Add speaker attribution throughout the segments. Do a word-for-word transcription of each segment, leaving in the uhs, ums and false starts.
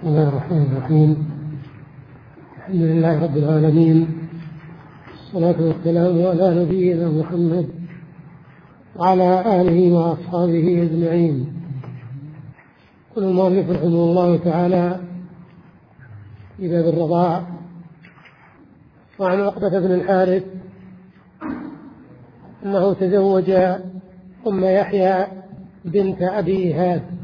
Speaker 1: بسم الله الرحمن الرحيم. الحمد لله رب العالمين، الصلاة والسلام على نبينا محمد وعلى آله وأصحابه أجمعين. يقول المؤلف رحمه الله تعالى في باب الرضاع: وعن عقبة بن الحارث أنه تزوج أم يحيى بنت أبي إيهاب،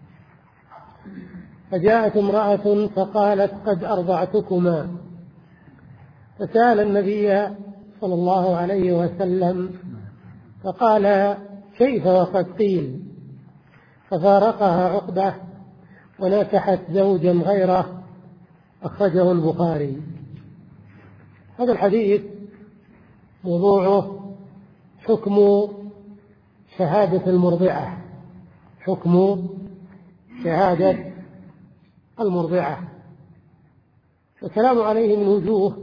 Speaker 1: فجاءت امرأة فقالت: قد أرضعتكما، فسأل النبي صلى الله عليه وسلم فقال: كيف وقد قيل؟ ففارقها عقبة ونكحت زوجا غيره. أخرجه البخاري. هذا الحديث موضوعه حكم شهادة المرضعة، حكم شهادة المرضعة. الكلام عليه من وجوه،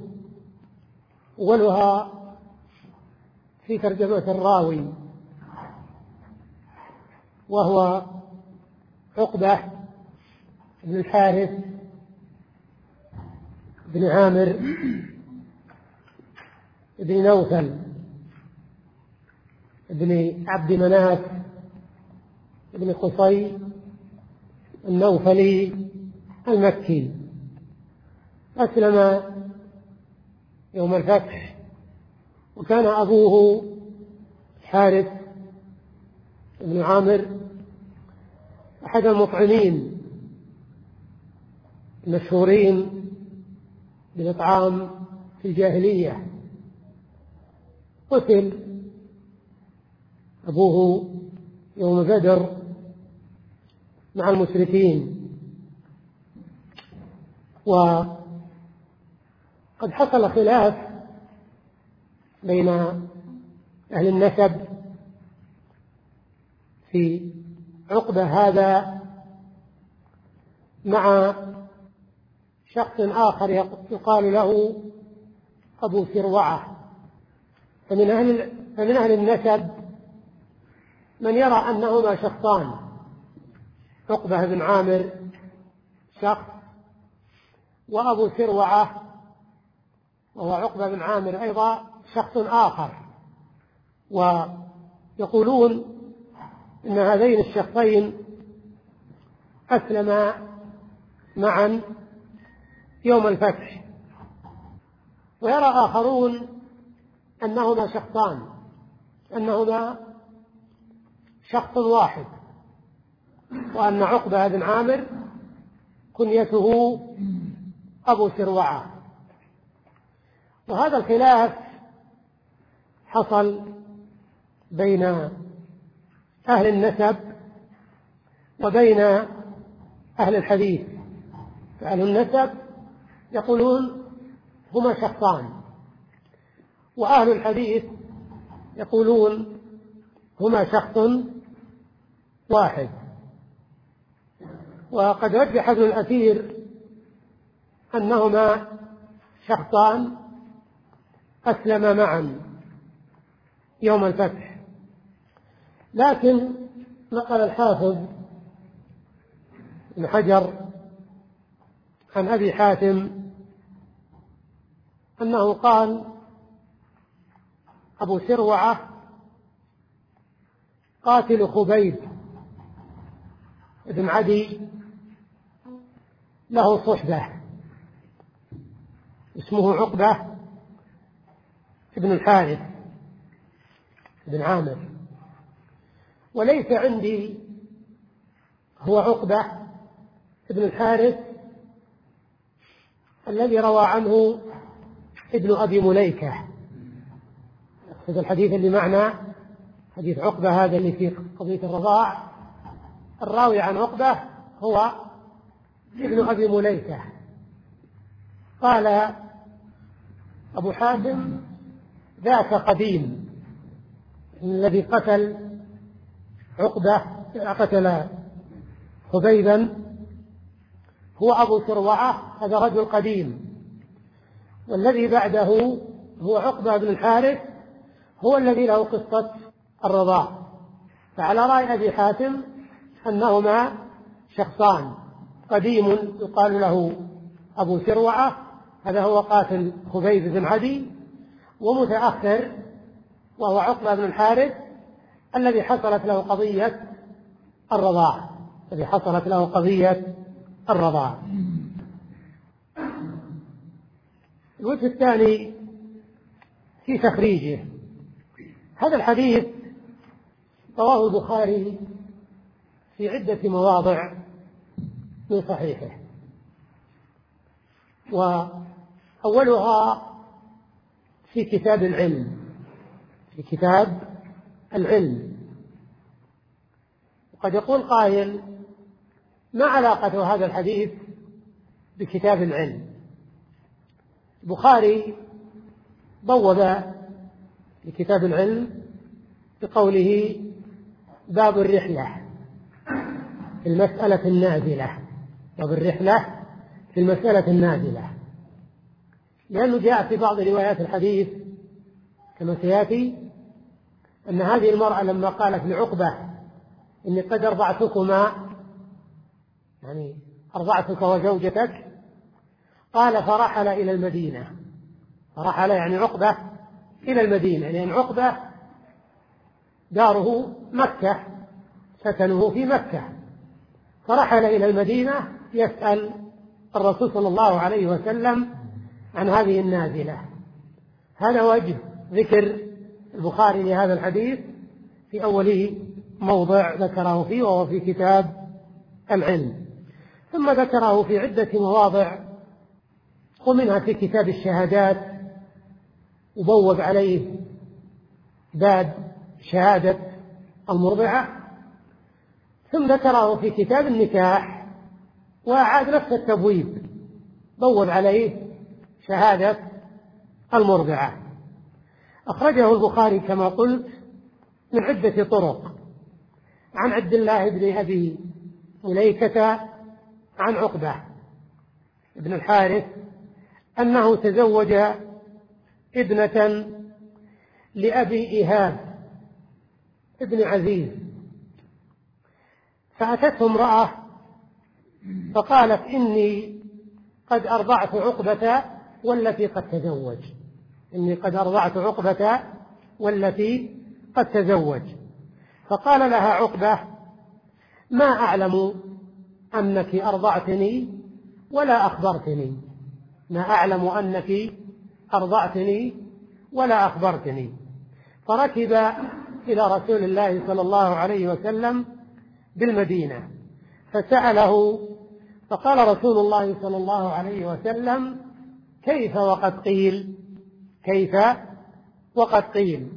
Speaker 1: أولها في ترجمة الراوي، وهو عقبة بن الحارث بن عامر بن نوفل بن عبد مناف بن قصي النوفلي المكي. أسلم يوم الفتح، وكان أبوه الحارث بن عامر أحد المطعمين المشهورين بالإطعام في الجاهلية. قتل أبوه يوم بدر مع المشركين، وقد حصل خلاف بين أهل النسب في عقبة هذا مع شخص آخر يقال له أبو سروعة. فمن أهل, فمن أهل النسب من يرى أنهما شخصان، عقبة بن عامر شخص، وأبو سروعة وهو عقبة بن عامر أيضا شخص آخر، ويقولون إن هذين الشخصين أسلما معا يوم الفتح. ويرى آخرون أنهما شخصان، أنهما شخص واحد، وأن عقبة بن عامر كنيته أبو سروعة. وهذا الخلاف حصل بين أهل النسب وبين أهل الحديث. فأهل النسب يقولون هما شخصان، وأهل الحديث يقولون هما شخص واحد. وقد رجح ابن الأثير أنهما شخصان أسلما معا يوم الفتح، لكن نقل الحافظ ابن حجر عن أبي حاتم أنه قال: أبو سروعة قاتل خبيب بن عدي له صحبة اسمه عقبة بن الحارث بن عامر، وليس عندي هو عقبة بن الحارث الذي روى عنه ابن أبي مليكة. هذا الحديث اللي معنا حديث عقبة هذا اللي في قضية الرضاع، الراوي عن عقبة هو ابن أبي مليكة. قال أبو حاتم: ذاك قديم، الذي قتل عقبة قتل خبيبا هو أبو سروعة، هذا رجل قديم، والذي بعده هو عقبة بن الحارث هو الذي له قصة الرضاع. فعلى رأي أبي حاتم أنهما شخصان، قديم يقال له أبو سروعة، هذا هو قاتل خبيب بن عدي، ومتأخر وهو عقبة بن الحارث الذي حصلت له قضية الرضاع الذي حصلت له قضية الرضاع. الوجه الثاني في تخريجه. هذا الحديث رواه البخاري في عدة مواضع من صحيحه، وأولها في كتاب العلم في كتاب العلم وقد يقول قائل: ما علاقة هذا الحديث بكتاب العلم؟ البخاري بوب لكتاب العلم بقوله: باب الرحلة في المسألة النازلة باب الرحلة في المسألة النازلة، لأنه جاء في بعض روايات الحديث كما سيأتي أن هذه المرأة لما قالت لعقبة: إني قد أرضعتكما، يعني أرضعتك وزوجتك، قال: فرحل إلى المدينة. فرحل يعني عقبة إلى المدينة، لأن عقبة داره مكة، سكنه في مكة، فرحل إلى المدينة يسأل الرسول صلى الله عليه وسلم عن هذه النازلة. هذا وجه ذكر البخاري لهذا الحديث في أول موضع ذكره فيه، وهو في كتاب العلم. ثم ذكره في عدة مواضع، ومنها في كتاب الشهادات وبوب عليه باب شهادة المرضعة. ثم ذكره في كتاب النكاح وأعاد نفس التبويب، بوب عليه شهادة المرضعة. أخرجه البخاري كما قلت من عدة طرق: عن عبد الله بن أبي مليكة عن عقبة بن الحارث أنه تزوج ابنة لأبي إيهاب ابن عزيز، فأتته امرأة فقالت: إني قد أرضعت عقبة والتي قد تزوج إني قد أرضعت عقبة والتي قد تزوج. فقال لها عقبة: ما أعلم أنك أرضعتني ولا أخبرتني ما أعلم أنك أرضعتني ولا أخبرتني. فركب إلى رسول الله صلى الله عليه وسلم بالمدينة فسأله، فقال رسول الله صلى الله عليه وسلم: كيف وقد قيل كيف وقد قيل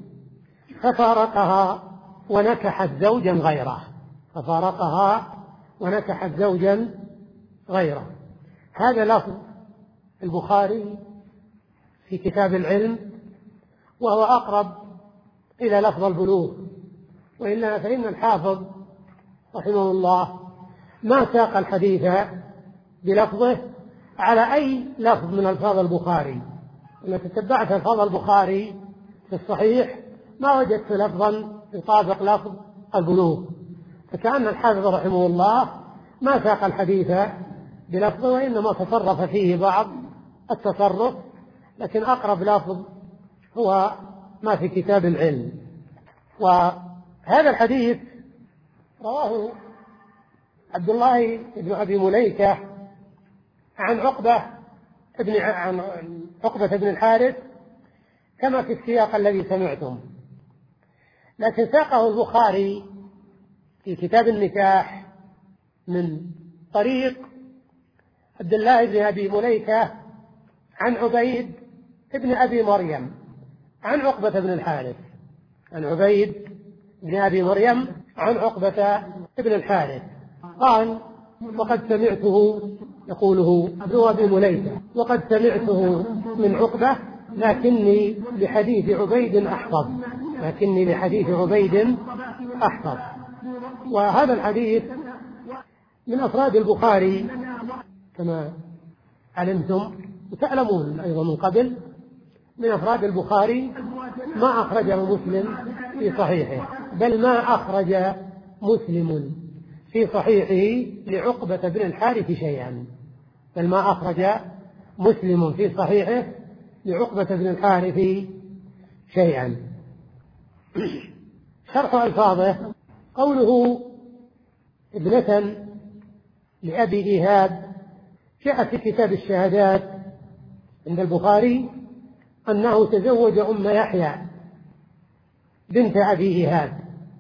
Speaker 1: ففارقها ونكحت زوجا غيره ففارقها ونكحت زوجا غيره. هذا لفظ البخاري في كتاب العلم، وهو أقرب إلى لفظ البلوغ، وإلا فإن الحافظ رحمه الله ما ساق الحديث بلفظه على أي لفظ من ألفاظ البخاري. إذا تتبعت ألفاظ البخاري في الصحيح ما وجدت لفظا يطابق لفظ البلوغ، فكأن الحافظ رحمه الله ما ساق الحديث بلفظه، وإنما تصرف فيه بعض التصرف، لكن أقرب لفظ هو ما في كتاب العلم. وهذا الحديث رواه عبد الله بن أبي مليكة عن عقبة ابن عن عقبة بن الحارث كما في السياق الذي سمعتم، لكن ساقه البخاري في كتاب النكاح من طريق عبد الله بن أبي مليكة عن عبيد ابن أبي مريم عن عقبة بن الحارث عن عبيد بن أبي مريم عن عقبة بن الحارث قال: وقد سمعته يقوله ابن أبي مليكة وقد سمعته من عقبة لكني لحديث عبيد أحفظ لكني لحديث عبيد أحفظ. وهذا الحديث من أفراد البخاري كما علمتم وتعلمون أيضا من قبل، من أفراد البخاري ما أخرجه مسلم في صحيحه، بل ما أخرج مسلم في صحيحه لعقبة بن الحارث شيئا، بل ما أخرج مسلم في صحيحه لعقبة بن الحارث شيئا. شرح ألفاظه: قوله ابنة لأبي إيهاب جاء في كتاب الشهادات عند البخاري أنه تزوج أم يحيى بنت أبي إيهاب،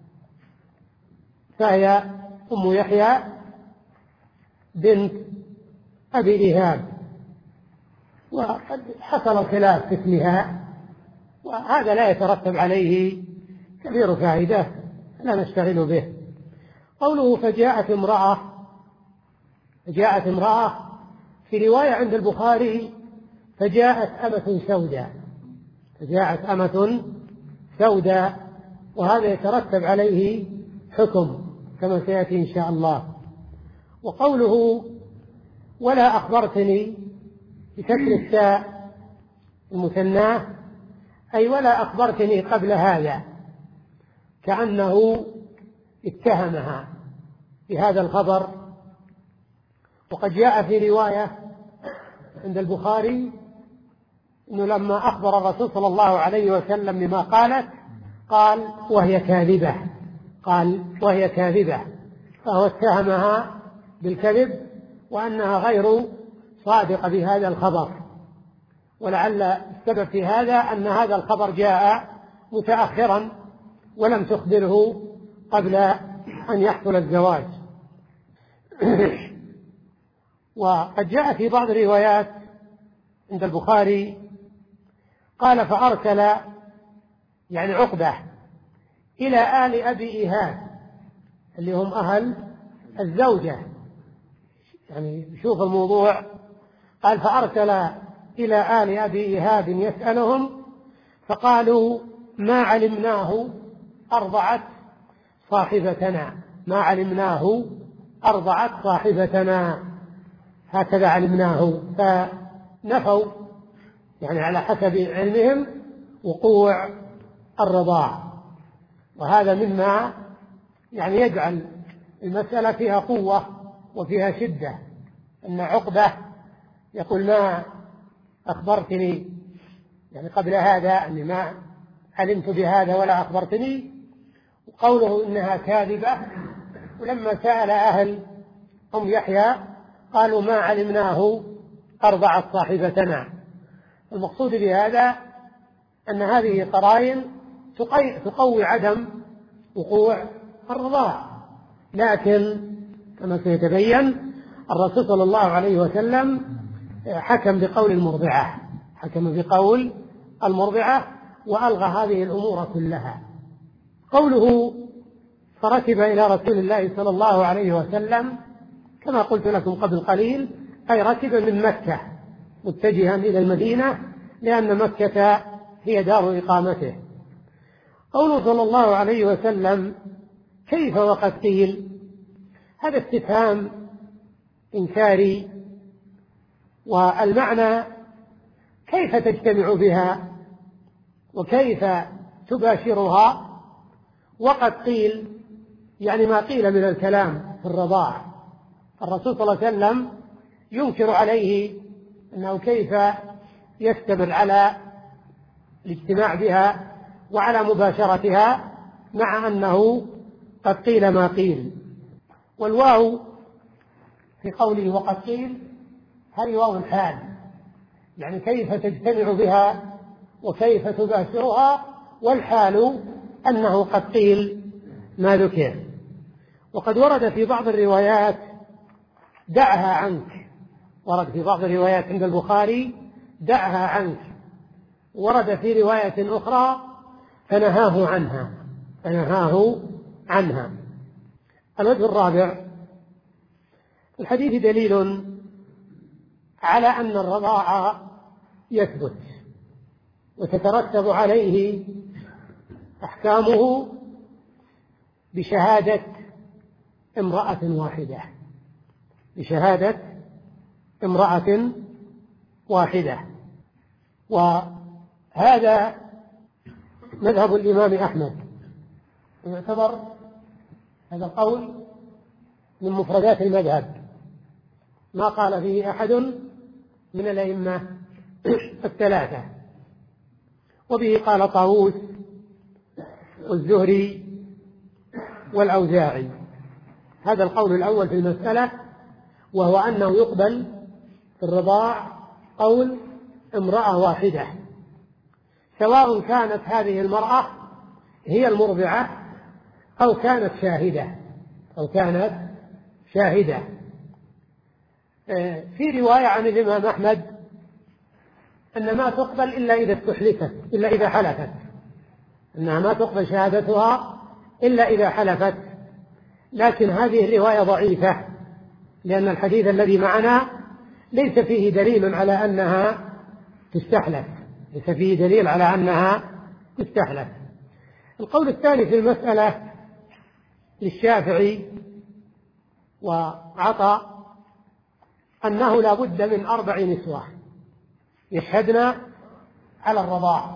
Speaker 1: فهي أم يحيى بنت أبي إيهاب، وقد حصل الخلاف في اسمها، وهذا لا يترتب عليه كبير فائدة لا نشتغل به. قوله فجاءت امرأة، فجاءت امرأة في رواية عند البخاري فجاءت أمة سوداء، فجاءت أمة سوداء، وهذا يترتب عليه حكم كما سيأتي إن شاء الله. وقوله ولا أخبرتني بكسر التاء المثناه، أي ولا أخبرتني قبل هذا، كأنه اتهمها بهذا الخبر. وقد جاء في رواية عند البخاري أنه لما أخبر الرسول صلى الله عليه وسلم بما قالت قال وهي كاذبة، قال وهي كاذبة، فهو اتهمها بالكذب وأنها غير صادقة بهذا الخبر. ولعل السبب في هذا أن هذا الخبر جاء متأخرا ولم تخبره قبل أن يحصل الزواج. وقد جاء في بعض الروايات عند البخاري قال فأرسل يعني عقبة إلى آل أبي إيهاب اللي هم أهل الزوجة، يعني شوف الموضوع، قال فأرسل إلى آل أبي إيهاب يسألهم فقالوا ما علمناه أرضعت صاحبتنا، ما علمناه أرضعت صاحبتنا، هكذا علمناه، فنفوا يعني على حسب علمهم وقوع الرضاع. وهذا مما يعني يجعل المسألة فيها قوة وفيها شدة، أن عقبة يقول ما أخبرتني يعني قبل هذا أني ما علمت بهذا ولا أخبرتني، وقوله إنها كاذبة. ولما سأل أهل أم يحيى قالوا ما علمناه أرضعت صاحبتنا. المقصود بهذا أن هذه قرائن تقوي عدم وقوع الرضاع، لكن كما سيتبين الرسول صلى الله عليه وسلم حكم بقول المرضعة، حكم بقول المرضعة وألغى هذه الأمور كلها. قوله فركب إلى رسول الله صلى الله عليه وسلم كما قلت لكم قبل قليل، أي ركب من مكة متجها إلى المدينة، لأن مكة هي دار إقامته. قوله صلى الله عليه وسلم كيف وقد قيل، هذا استفهام إنكاري، والمعنى كيف تجتمع بها وكيف تباشرها، وقد قيل يعني ما قيل من الكلام في الرضاع. الرسول صلى الله عليه وسلم ينكر عليه أنه كيف يستمر على الاجتماع بها وعلى مباشرتها، مع أنه قد قيل ما قيل. والواو في قوله وقد قيل هذه واو الحال، يعني كيف تجتمع بها وكيف تباشرها، والحال أنه قد قيل ما ذكر. وقد ورد في بعض الروايات دعها عنك، ورد في بعض الروايات عند البخاري دعها عنك، ورد في رواية أخرى فنهاه عنها، فنهاه عنها. الوجه الرابع، الحديث دليل على أن الرضاعة يثبت وتترتب عليه أحكامه بشهادة امرأة واحدة، بشهادة امرأة واحدة. وهذا مذهب الإمام أحمد، ويعتبر هذا القول من مفردات المذهب ما قال فيه أحد من الأئمة الثلاثة، وبه قال طاووس والزهري والأوزاعي. هذا القول الأول في المسألة، وهو أنه يقبل في الرضاع قول امرأة واحدة، سواء كانت هذه المرأة هي المرضعة أو كانت شاهدة أو كانت شاهدة. في رواية عن الإمام أحمد أن ما تقبل إلا إذا استحلفت إلا إذا حلفت، أنها ما تقبل شهادتها إلا إذا حلفت، لكن هذه الرواية ضعيفة، لأن الحديث الذي معنا ليس فيه دليل على أنها تستحلف، ليس فيه دليل على أنها تستحلف. القول الثاني في المسألة للشافعي وعطى أنه لا بد من أربع نسوة يشهدن على الرضاع،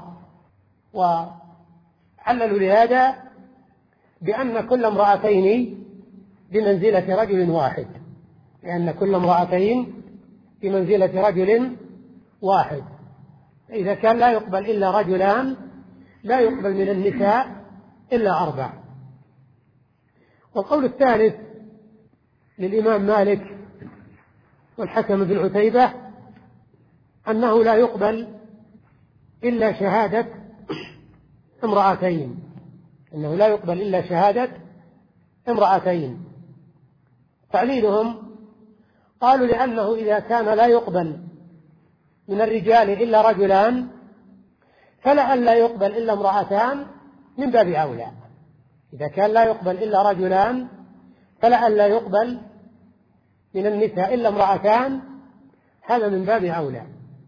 Speaker 1: وعللوا لهذا بأن كل امرأتين بمنزلة رجل واحد، لأن كل امرأتين بمنزلة رجل واحد، إذا كان لا يقبل إلا رجلان لا يقبل من النساء إلا أربع. والقول الثالث للإمام مالك والحكم بن عتيبة أنه لا يقبل إلا شهادة امرأتين، أنه لا يقبل إلا شهادة امرأتين. تعليلهم قالوا لأنه إذا كان لا يقبل من الرجال إلا رجلان فلأن لا يقبل إلا امرأتان من باب أولى، إذا كان لا يقبل إلا رجلان فلأن لا يقبل من النساء إلا امرأتان، هذا من باب أولى.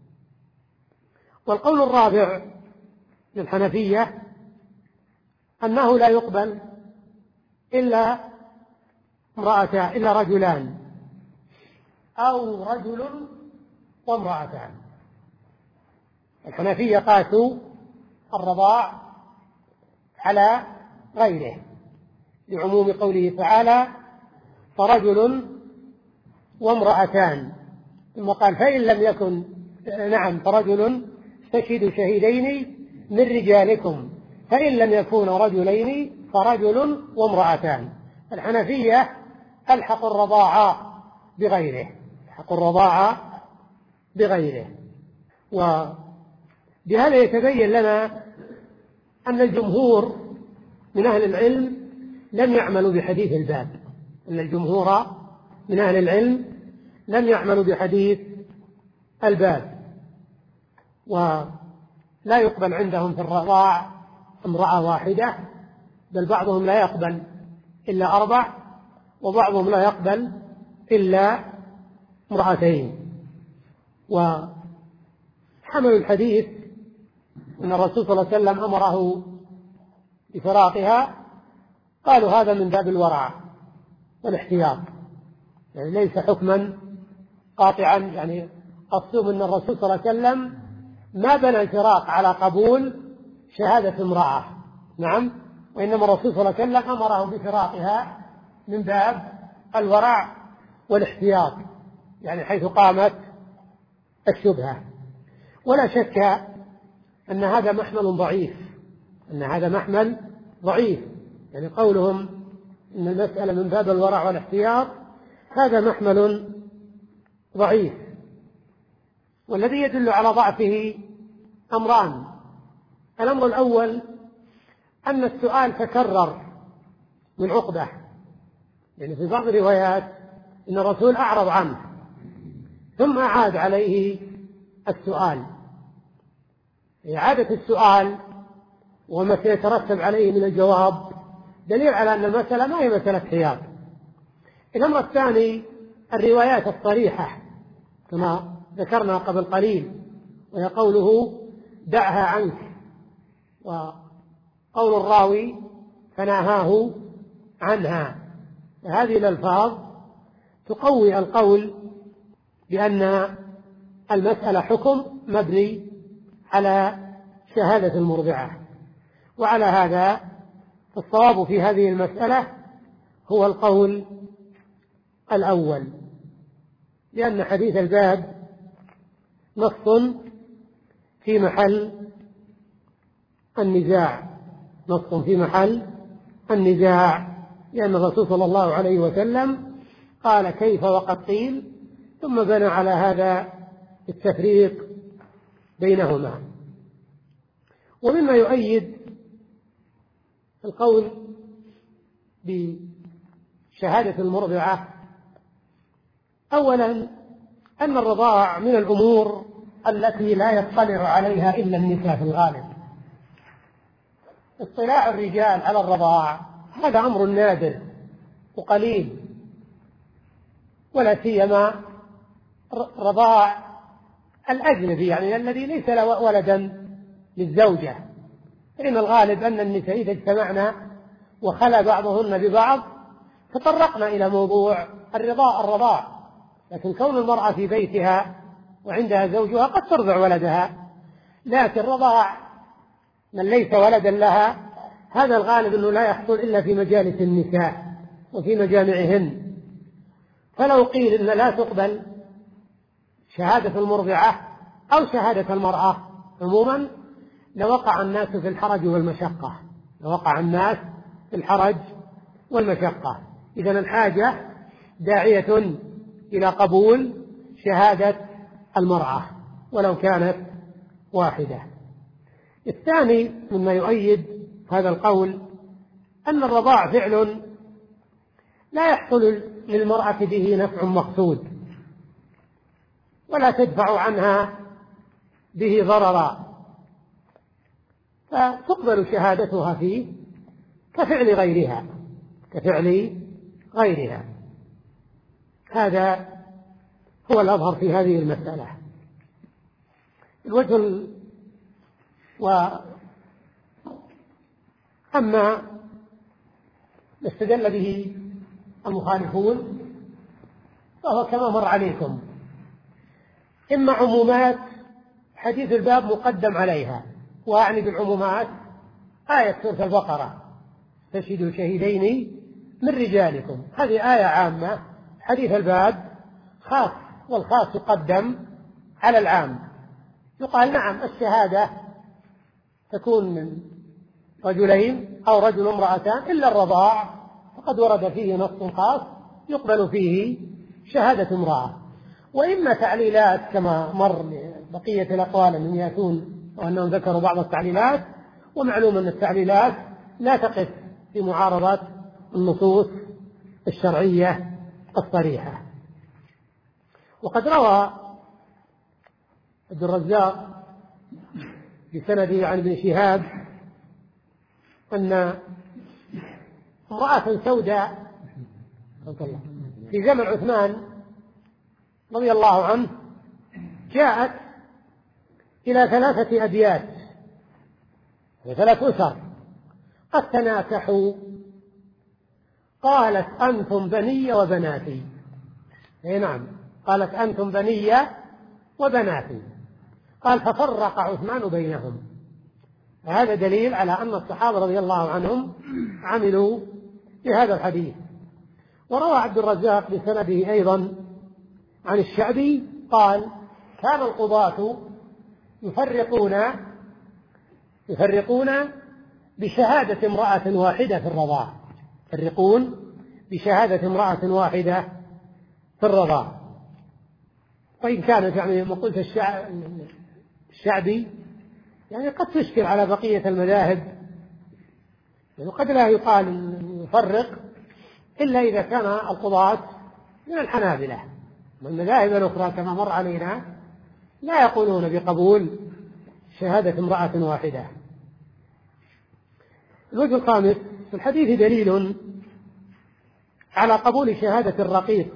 Speaker 1: والقول الرابع للحنفية أنه لا يقبل إلا امرأتان إلا رجلان أو رجل وامرأتان. الحنفية قاسوا الرضاع على غيره لعموم قوله تعالى فرجل وامرأتان، ثم قال فإن لم يكن نعم فرجل استشهدوا شهيدين من رجالكم فإن لم يكونوا رجلين فرجل وامرأتان. الحنفية ألحقوا الرضاعة بغيره ألحقوا الرضاعة بغيره. وبهذا يتبين لنا أن الجمهور من أهل العلم لم يعملوا بحديث الباب، أن الجمهور من أهل العلم لم يعملوا بحديث الباب، ولا يقبل عندهم في الرضاع امرأة واحدة، بل بعضهم لا يقبل إلا أربع، وبعضهم لا يقبل إلا امرأتين. وحملوا الحديث أن الرسول صلى الله عليه وسلم أمره بفراقها، قالوا هذا من باب الورع والاحتياط، يعني ليس حكما قاطعا، يعني قصدهم أن الرسول صلى الله عليه وسلم ما بنى الفراق على قبول شهادة امرأة، نعم، وإنما الرسول صلى الله عليه وسلم أمرهم بفراقها من باب الورع والاحتياط، يعني حيث قامت الشبهة. ولا شك أن هذا محمل ضعيف أن هذا محمل ضعيف يعني قولهم أن المسألة من باب الورع والاحتياط هذا محمل ضعيف. والذي يدل على ضعفه أمران: الأمر الأول أن السؤال تكرر من عقبة، يعني في بعض الروايات أن الرسول أعرض عنه ثم أعاد عليه السؤال. إعادة السؤال وما سيترتب عليه من الجواب دليل على أن المسألة ما هي مسألة حياض. الأمر الثاني الروايات الصريحة كما ذكرنا قبل قليل، وهي قوله دعها عنك، وقول الراوي فنهاه عنها. هذه الألفاظ تقوي القول بأن المسألة حكم مبني على شهادة المرضعة. وعلى هذا فالصواب في هذه المسألة هو القول الأول، لأن حديث الباب نص في محل النزاع، نص في محل النزاع، لأن الرسول صلى الله عليه وسلم قال كيف وقد قيل، ثم بنى على هذا التفريق بينهما. ومما يؤيد القول بشهادة المرضعة أولا أن الرضاع من الأمور التي لا يطلع عليها إلا النساء في الغالب. اطلاع الرجال على الرضاع هذا أمر نادر وقليل، ولا سيما رضاع الأجنبي، يعني الذي ليس له ولدا للزوجة، فإن الغالب أن النساء إذا اجتمعنا وخلى بعضهن ببعض تطرقنا إلى موضوع الرضاع الرضاع لكن كون المرأة في بيتها وعندها زوجها قد ترضع ولدها، لكن رضاع من ليس ولدا لها هذا الغالب أنه لا يحصل إلا في مجالس النساء وفي مجامعهن. فلو قيل إن لا تقبل شهادة المرضعة أو شهادة المرأة عموما لوقع الناس في الحرج والمشقة، لوقع الناس في الحرج والمشقة. إذن الحاجة داعية إلى قبول شهادة المرأة ولو كانت واحدة. الثاني مما يؤيد هذا القول أن الرضاع فعل لا يحصل للمرأة به نفع مقصود ولا تدفع عنها به ضررا، فتقبل شهادتها فيه كفعل غيرها كفعل غيرها. هذا هو الأظهر في هذه المسألة. الوجه ال... وأما ما استدل به المخالفون فهو كما مر عليكم، إما عمومات حديث الباب مقدم عليها، وأعني بالعمومات آية سورة البقرة استشهدوا شهيدين من رجالكم، هذه آية عامة، حديث الباب خاص والخاص يقدم على العام. يقال نعم الشهادة تكون من رجلين أو رجل امرأتان إلا الرضاع فقد ورد فيه نص خاص يقبل فيه شهادة امرأة. وإما تعليلات كما مر بقية الأقوال أنهم يأتون وأنهم ذكروا بعض التعليلات، ومعلوم أن التعليلات لا تقف في معارضة النصوص الشرعية الصريحة. وقد روى عبد الرزاق بسنده عن ابن شهاب أن امرأة سوداء في زمن عثمان رضي الله عنه جاءت إلى ثلاثة أبيات وثلاث أسر قد تناكحوا، قالت أنتم بني وبناتي، أي نعم قالت أنتم بني وبناتي، قال ففرق عثمان بينهم. هذا دليل على أن الصحابة رضي الله عنهم عملوا بهذا الحديث. وروى عبد الرزاق بسنده أيضا عن الشعبي قال كان القضاة يفرقون يفرقون بشهادة امرأة واحدة في الرضاع، يفرقون بشهادة امرأة واحدة في الرضاع. وإن كانت يعني ما قلت الشعبي يعني قد تشكل على بقية المذاهب، يعني قد لا يقال يفرق إلا إذا كان القضاة من الحنابلة، والمذاهب الأخرى كما مر علينا لا يقولون بقبول شهادة امرأة واحدة. الوجه الخامس في الحديث دليل على قبول شهادة الرقيق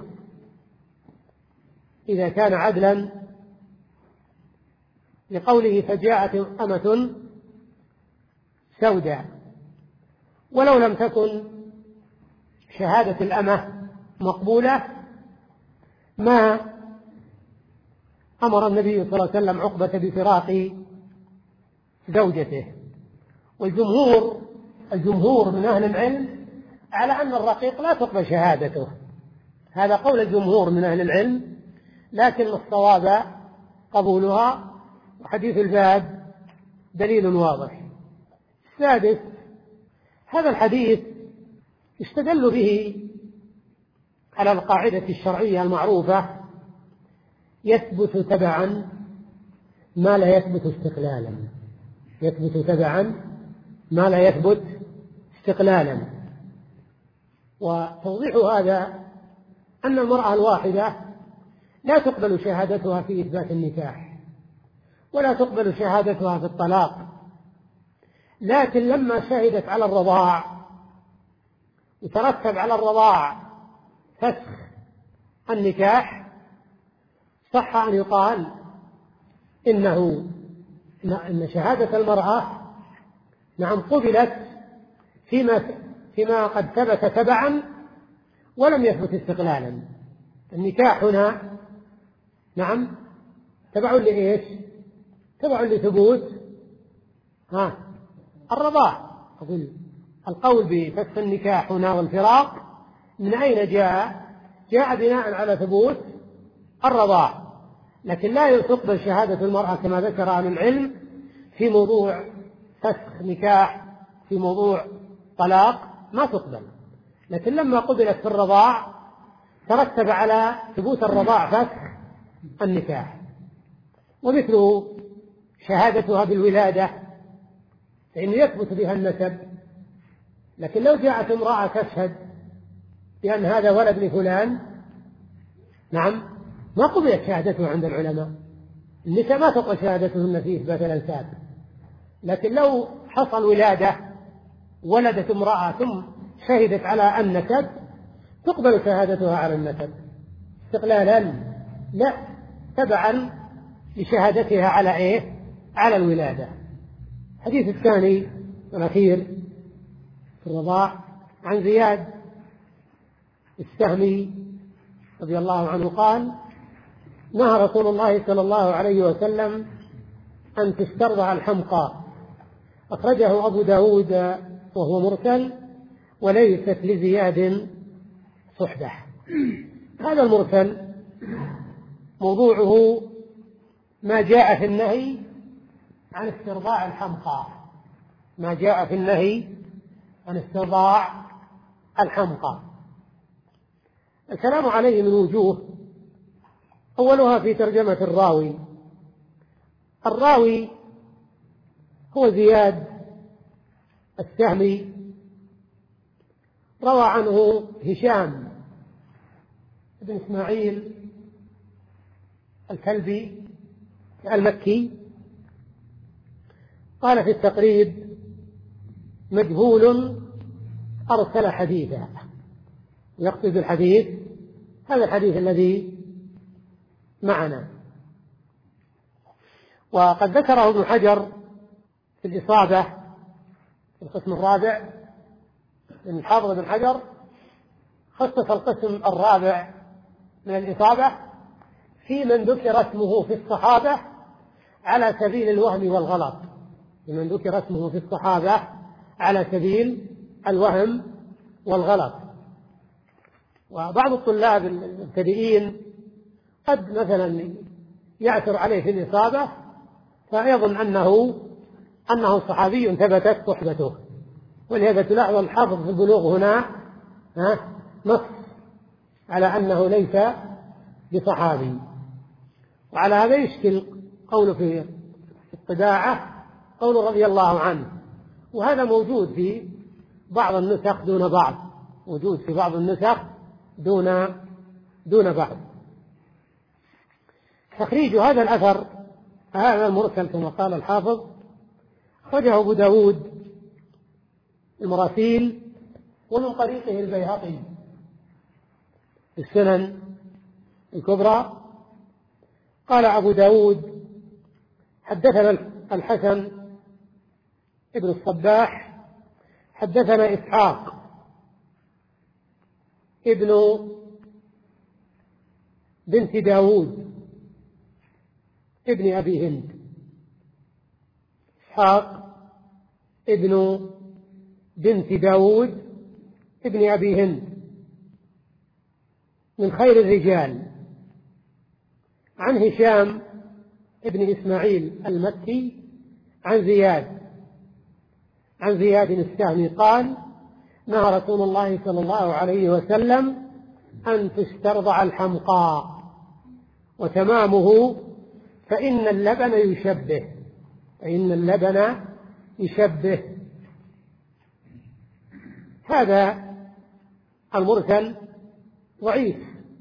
Speaker 1: إذا كان عدلا، لقوله فجاءت أمة سوداء، ولو لم تكن شهادة الأمة مقبولة ما أمر النبي صلى الله عليه وسلم عقبة بفراق زوجته. والجمهور الجمهور من أهل العلم على أن الرقيق لا تقبل شهادته، هذا قول الجمهور من أهل العلم، لكن الصواب قبولها، وحديث الباب دليل واضح. السادس، هذا الحديث استدل به على القاعدة الشرعية المعروفة: يثبت تبعا ما لا يثبت استقلالا، يثبت تبعا ما لا يثبت استقلالا. وتوضيح هذا أن المرأة الواحدة لا تقبل شهادتها في إثبات النكاح، ولا تقبل شهادتها في الطلاق، لكن لما شهدت على الرضاع يترتب على الرضاع فسخ النكاح، صح أن يقال إنه إن شهادة المرأة نعم قبلت فيما فيما قد ثبت تبعا ولم يثبت استقلالا. النكاح هنا نعم تبع لإيش؟ تبع لثبوت ها الرضاع. أقول القول بفسخ النكاح هنا والفراق من أين جاء؟ جاء بناء على ثبوت الرضاع، لكن لا تقبل شهادة المرأة كما ذكر أهل العلم في موضوع فسخ نكاح، في موضوع طلاق ما تقبل. لكن لما قبلت في الرضاع ترتب على ثبوت الرضاع فسخ النكاح. ومثله شهادتها بالولادة فإنه يثبت بها النسب، لكن لو جاءت امرأة تشهد بأن هذا ولد لفلان نعم ما قبلت شهادته عند العلماء. النساء ما تقبل شهادتهن في إثبات الأنساب، لكن لو حصل ولادة ولدت امرأة ثم شهدت على النسب تقبل شهادتها على النسب استقلالا، لا تبعا لشهادتها على إيه؟ على الولادة. الحديث الثاني والأخير في الرضاع عن زياد السهمي رضي الله عنه قال: نهى رسول الله صلى الله عليه وسلم أن تسترضع الحمقى، أخرجه أبو داود وهو مرسل، وليست لزياد صحبة. هذا المرسل موضوعه ما جاء في النهي عن استرضاع الحمقى، ما جاء في النهي عن استرضاع الحمقى. الكلام عليه من وجوه، أولها في ترجمة الراوي. الراوي هو زياد السهمي، روى عنه هشام بن إسماعيل الكلبي المكي، قال في التقريب: مجهول أرسل حديثا. يقصد الحديث هذا الحديث الذي معنا. وقد ذكره ابن حجر في الإصابة في القسم الرابع، من الحافظ ابن حجر خصص القسم الرابع من الإصابة في من ذكر اسمه في الصحابة على سبيل الوهم والغلط، في من ذكر اسمه في الصحابة على سبيل الوهم والغلط. وبعض الطلاب المبتدئين قد مثلا يعثر عليه في الإصابة فيظن أنه أنه صحابي ثبتت صحبته، ولهذا تلاحظ الحافظ في البلوغ هنا نص على أنه ليس بصحابي. وعلى هذا يشكل قول في الطباعة قول رضي الله عنه، وهذا موجود في بعض النسخ دون بعض، موجود في بعض النسخ دون دون بعض. تخريج هذا الأثر هذا المرسل كما قال الحافظ أخرجه أبو داود المراسيل، ومن طريقه البيهقي في السنن الكبرى. قال أبو داود: حدثنا الحسن ابن الصباح حدثنا إسحاق ابن بنت داود ابن أبي هند، إسحاق ابن بنت داود ابن أبي هند، من خير الرجال. عن هشام ابن إسماعيل المكي عن زياد عن زياد السهمي قال: نهى رسول الله صلى الله عليه وسلم أن تسترضع الحمقاء، وتمامه: فإن اللبن يشبه فإن اللبن يشبه. هذا المرسل ضعيف.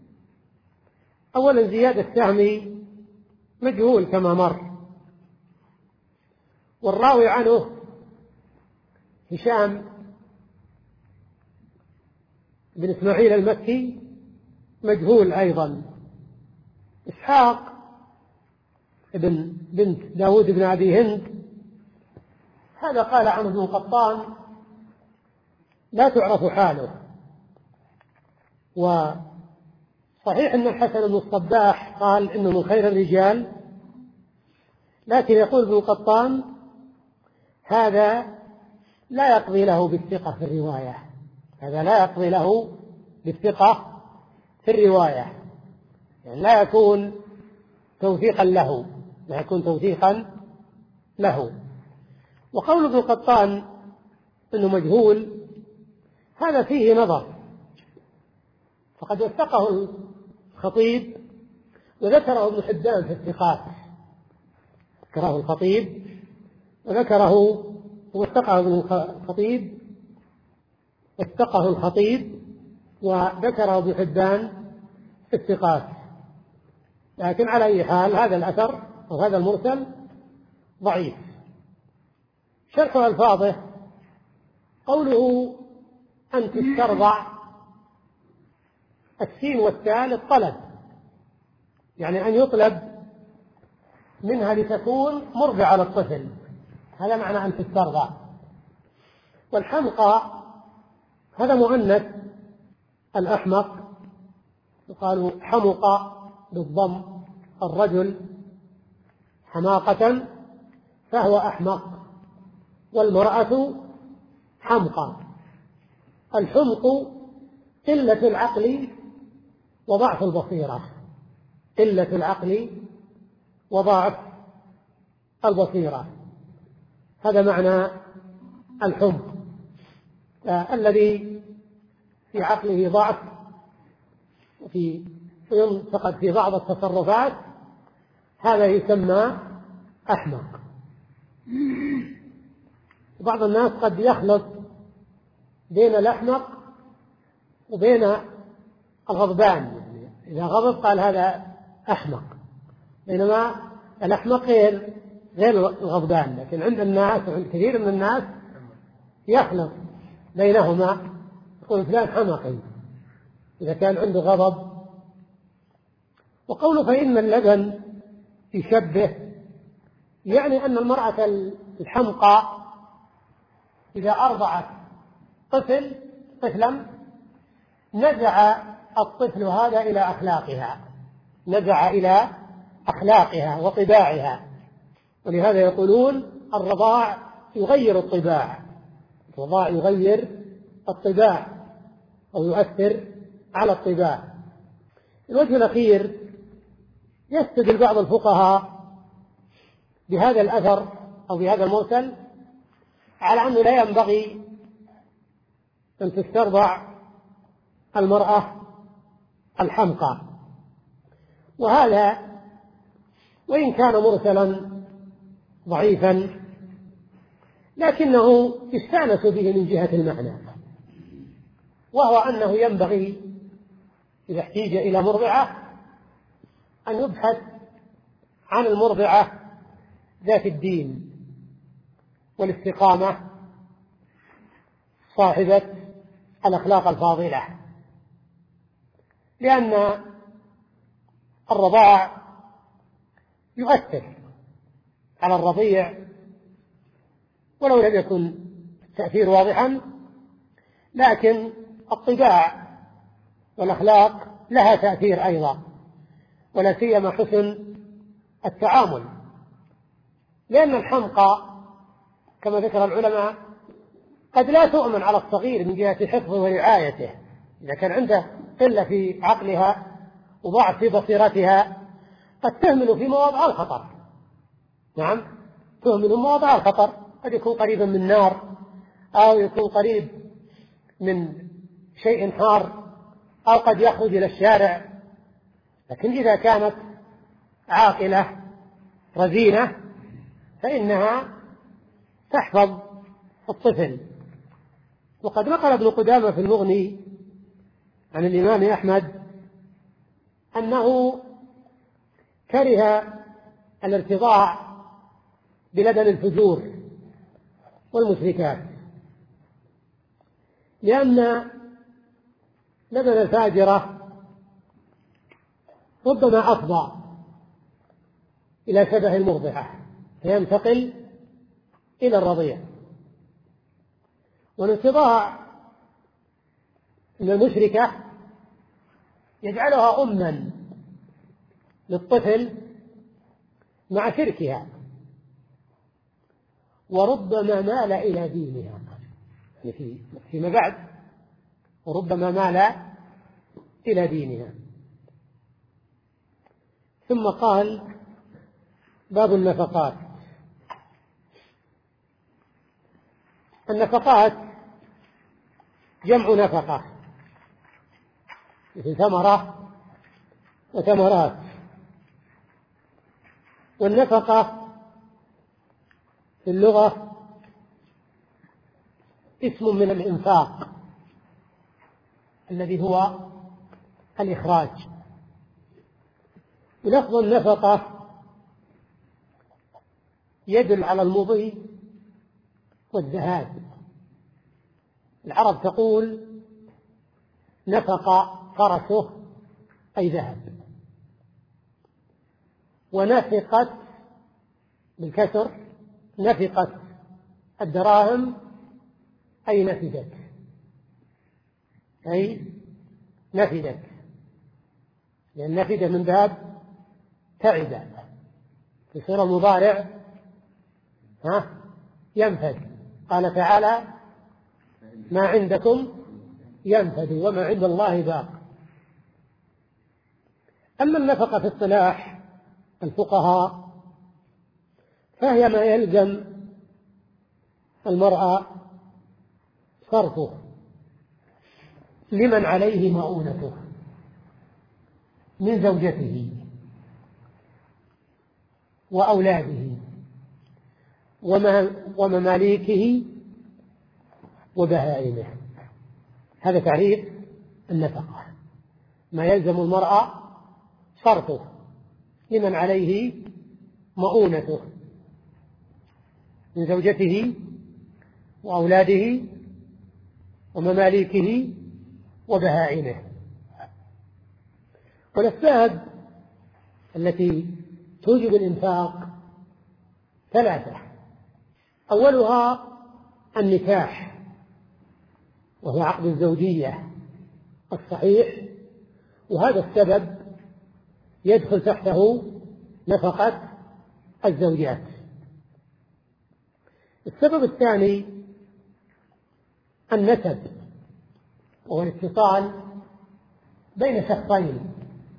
Speaker 1: أولا زياد السهمي مجهول كما مر، والراوي عنه هشام بن إسماعيل المكي مجهول أيضا. إسحاق ابن بنت داود بن أبي هند هذا قال عنه ابن قطان لا تعرف حاله. وصحيح أن الحسن بن الصباح قال إنه من خير الرجال، لكن يقول ابن قطان هذا لا يقضي له بالثقة في الرواية هذا لا يقضي له بالثقة في الرواية يعني لا يكون توثيقا له لا يكون توثيقا له. وقول ابن قطان إنه مجهول هذا فيه نظر، فقد وثقه الخطيب وذكره ابن حبان في الثقات، ذكره الخطيب وذكره ووثقه ابن الخطيب وثقه الخطيب وذكره ابن حبان في الثقات. لكن على أي حال هذا الأثر وهذا المرسل ضعيف. شرح ألفاظه: قوله أن تسترضع، السين والتاء للطلب، يعني أن يطلب منها لتكون مرضعة للطفل، هذا معنى أن تسترضع. والحمقى هذا مؤنث الأحمق، يقال حمق بالضم الرجل حماقة فهو أحمق، والمرأة حمقى. الحمق قلة العقل وضعف البصيرة قلة العقل وضعف البصيرة هذا معنى الحمق. الذي في عقله ضعف وفي فقد في بعض التصرفات هذا يسمى أحمق. بعض الناس قد يخلط بين الأحمق وبين الغضبان، يعني إذا غضب قال هذا أحمق، بينما الأحمق غير غير الغضبان. لكن عند الناس وعند كثير من الناس يخلط بينهما، يقول فلان حمقي إذا كان عنده غضب. وقوله فإن اللبن يشبه، يعني أن المرأة الحمقى إذا أرضعت طفل طفلا نزع الطفل هذا إلى أخلاقها نزع إلى أخلاقها وطباعها. ولهذا يقولون الرضاع يغير الطباع الرضاع يغير الطباع أو يؤثر على الطباع. الوجه الأخير يستدل بعض الفقهاء بهذا الأثر أو بهذا المرسل على أنه لا ينبغي أن تسترضع المرأة الحمقى، وهذا وإن كان مرسلا ضعيفا لكنه يستأنس به من جهة المعنى، وهو أنه ينبغي إذا احتيج إلى مرضعة أن يبحث عن المرضعة ذات الدين والاستقامة صاحبة الأخلاق الفاضلة، لأن الرضاع يؤثر على الرضيع ولو لم يكن التأثير واضحا، لكن الطباع والأخلاق لها تأثير أيضا، ولا سيما حسن التعامل. لأن الحمقى كما ذكر العلماء قد لا تؤمن على الصغير من جهة حفظه ورعايته، إذا كان عنده قلة في عقلها وضعف في بصيرتها قد تهمل في مواضع الخطر. نعم، تهمل مواضع الخطر، قد يكون قريبا من نار، أو يكون قريب من شيء حار، أو قد يخرج إلى الشارع. لكن إذا كانت عاقلة رزينة فإنها تحفظ الطفل. وقد نقل ابن قدامة في المغني عن الإمام أحمد أنه كره الارتضاع بلبن الفجور والمشركات، لأن لبن الفاجرة ربما أفضى إلى شبه المرضعة فينتقل إلى الرضيع، والارتضاع من المشركة يجعلها أما للطفل مع شركها، وربما مال إلى دينها فيما بعد، وربما مال إلى دينها. ثم قال: باب النفقات. النفقات جمع نفقة، مثل ثمرة وثمرات. والنفقة في اللغة اسم من الإنفاق الذي هو الإخراج. ولفظ النفقة يدل على المضي والذهاب. العرب تقول: نفق فرسه، أي ذهب. ونفقت بالكسر، نفقت الدراهم، أي نفدت، أي نفدت، لأن نفد من باب تعب، في صيغة المضارع ها ينفد. قال تعالى: ما عندكم ينفد وما عند الله باق. أما النفقة في اصطلاح الفقهاء فهي ما يلزم المرأة صرفه لمن عليه مؤونته من زوجته وأولاده ومماليكه وبهائمه. هذا تعريف النفقة: ما يلزم المرأة صرفه لمن عليه مؤونته من زوجته وأولاده ومماليكه وبهائمه. والأسباب التي توجب الإنفاق ثلاثة: أولها النكاح، وهو عقد الزوجية الصحيح، وهذا السبب يدخل تحته نفقة الزوجات. السبب الثاني النسب، وهو الاتصال بين شخصين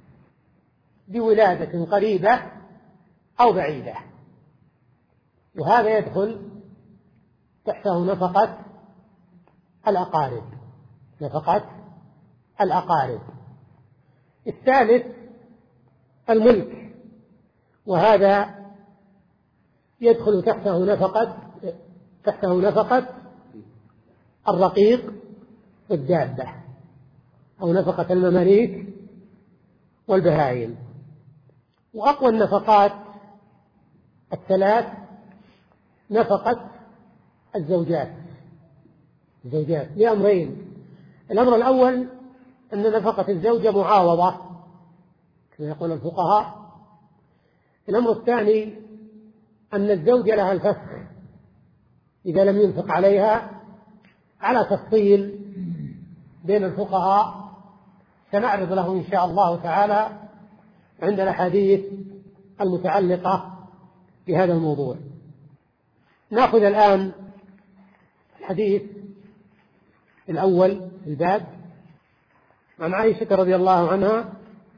Speaker 1: بولادة قريبة أو بعيدة، وهذا يدخل تحته نفقة الأقارب، نفقة الأقارب. الثالث الملك، وهذا يدخل تحته نفقة تحته نفقة الرقيق والدابة، أو نفقة المماليك والبهائم. وأقوى النفقات الثلاث نفقة الزوجات الزوجات لأمرين: الأمر الأول أن نفقة الزوجة معاوضة كما يقول الفقهاء. الأمر الثاني أن الزوجة لها الفسخ إذا لم ينفق عليها، على تفصيل بين الفقهاء سنعرض له إن شاء الله تعالى عند الأحاديث المتعلقة بهذا الموضوع. نأخذ الآن الحديث الأول في الباب. عن عائشة رضي الله عنها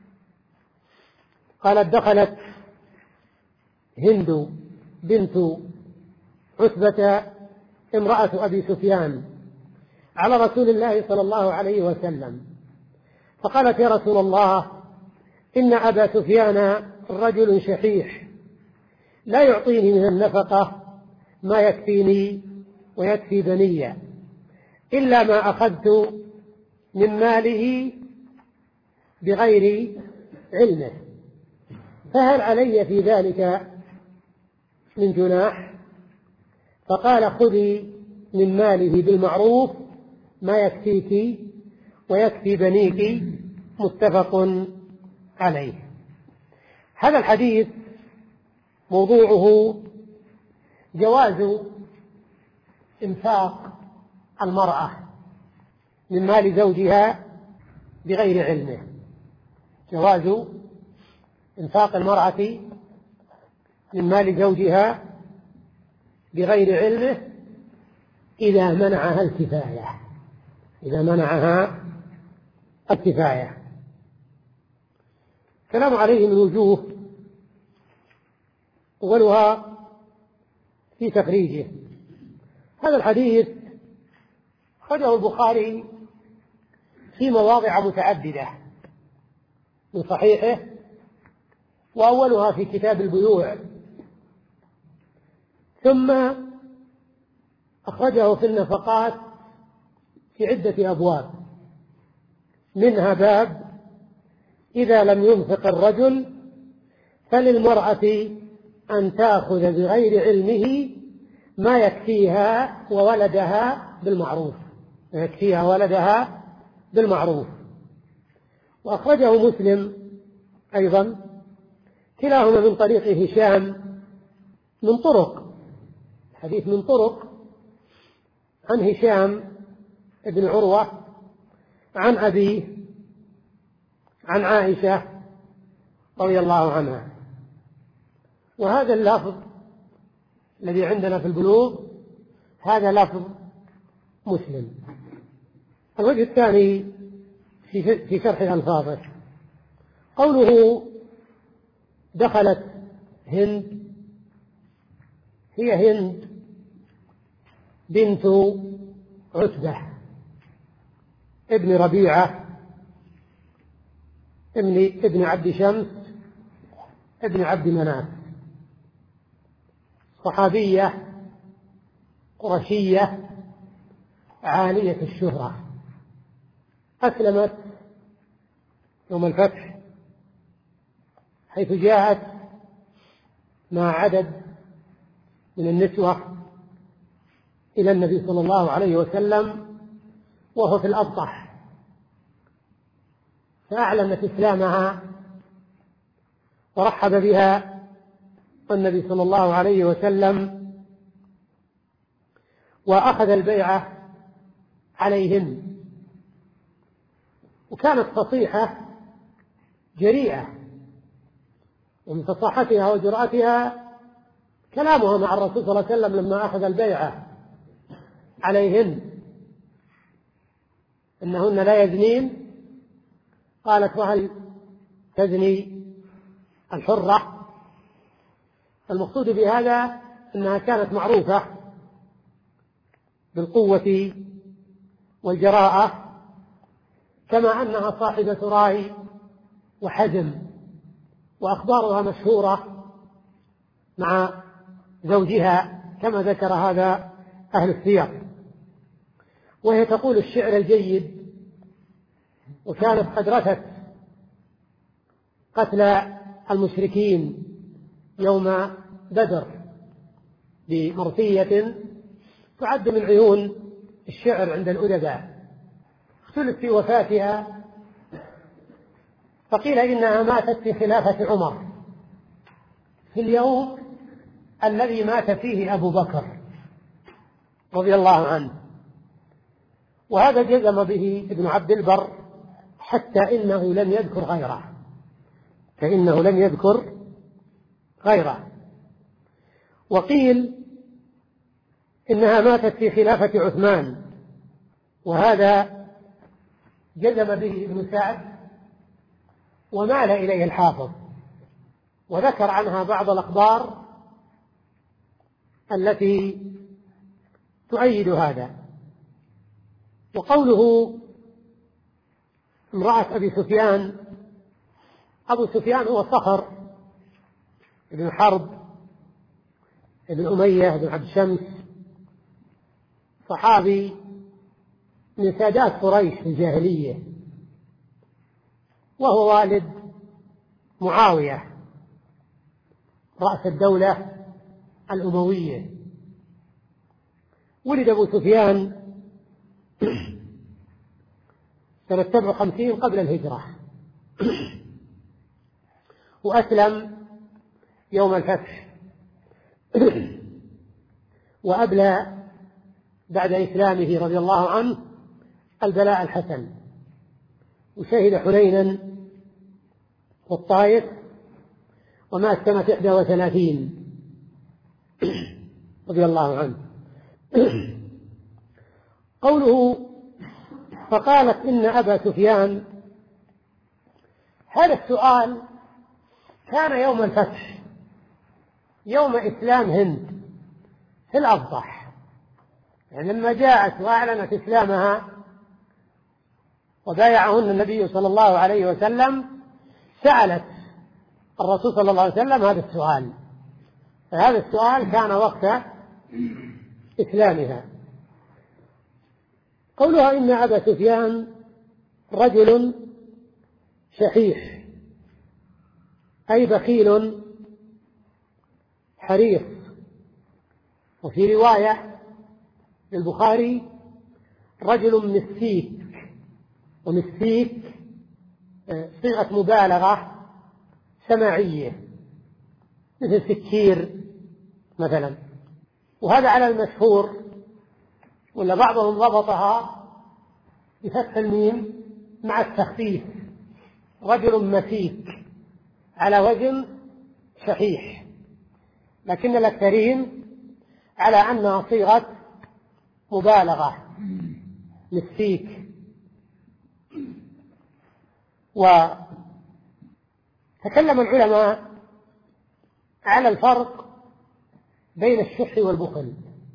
Speaker 1: قالت دخلت هند بنت عتبة امرأة أبي سفيان على رسول الله صلى الله عليه وسلم فقالت يا رسول الله إن أبا سفيان رجل شحيح لا يعطيني من النفقة ما يكفيني ويكفي بني إلا ما أخذت من ماله بغير علمه فهل علي في ذلك من جناح؟ فقال خذي من ماله بالمعروف ما يكفيك ويكفي بنيك متفق عليه. هذا الحديث موضوعه جواز إنفاق المرأة من مال زوجها بغير علمه، جواز إنفاق المرأة من مال زوجها بغير علمه إذا منعها الكفاية، إذا منعها الكفاية. كلام عليه من وجوه، أولها في تخريجه. هذا الحديث خرجه البخاري في مواضع متعددة من صحيحه، وأولها في كتاب البيوع، ثم أخرجه في النفقات في عدة أبواب، منها باب إذا لم ينفق الرجل فللمرأة أن تأخذ بغير علمه ما يكفيها وولدها بالمعروف، ما يكفيها ولدها بالمعروف. وأخرجه مسلم أيضا كلاهما من طريق هشام من طرق، حديث من طرق عن هشام ابن عروة عن أبيه عن عائشة رضي الله عنها. وهذا اللفظ الذي عندنا في البلوغ هذا لفظ مسلم. الوجه الثاني في شرح ألفاظه قوله دخلت هند، هي هند بنت عتبة ابن ربيعة ابن ابن عبد شمس ابن عبد مناف، صحابية قرشية عالية الشهرة، أسلمت يوم الفتح حيث جاءت مع عدد من النسوة إلى النبي صلى الله عليه وسلم وهو في الأبطح، فأعلنت إسلامها ورحب بها النبي صلى الله عليه وسلم وأخذ البيعة عليهن. وكانت فصيحة جريئة، ومن فصاحتها وجرأتها كلامها مع الرسول صلى الله عليه وسلم لما أخذ البيعة عليهن إنهن لا يزنين، قالت وهل تزني الحرة؟ المقصود بهذا أنها كانت معروفة بالقوة والجراءة، كما أنها صاحبة راي وحزم، وأخبارها مشهورة مع زوجها كما ذكر هذا أهل السياق. وهي تقول الشعر الجيد، وكانت قد رثت قتل المشركين يوم بدر بمرثية تعد من عيون الشعر عند الأدباء. اختلف في وفاتها، فقيل إنها ماتت في خلافة عمر في اليوم الذي مات فيه أبو بكر رضي الله عنه، وهذا جزم به ابن عبد البر حتى إنه لم يذكر غيره، فإنه لم يذكر غيره. وقيل إنها ماتت في خلافة عثمان، وهذا جزم به ابن سعد ومال إليه الحافظ، وذكر عنها بعض الأخبار التي تؤيد هذا. وقوله امرأة أبي سفيان، أبو سفيان هو صخر ابن حرب ابن أمية بن عبد شمس، صحابي من سادات قريش في الجاهلية، وهو والد معاوية رأس الدولة الأموية. ولد أبو سفيان سنة سبع وخمسين قبل الهجرة، وأسلم يوم الفتح، وأبلى بعد إسلامه رضي الله عنه البلاء الحسن، وشهد حنينا والطائف، ومات سنة إحدى وثلاثين رضي الله عنه. قوله فقالت إن أبا سفيان، هذا السؤال كان يوم الفتح، يوم إسلام هند في الأفضح، يعني لما جاءت وأعلنت إسلامها وبايعهن النبي صلى الله عليه وسلم، سألت الرسول صلى الله عليه وسلم هذا السؤال، فهذا السؤال كان وقت إسلامها. قولها إن أبا سفيان رجل شحيح، أي بخيل حريص. وفي رواية للبخاري رجل مسيك، ومسيك صيغة مبالغة سماعية مثل سكير مثلا، وهذا على المشهور، ولا بعضهم ضبطها بفتح الميم مع التخفيف، رجل مسيك على وزن شحيح، لكن الأكثرين على أنها صيغة مبالغة مسيك. وتكلم العلماء على الفرق بين الشح والبخل،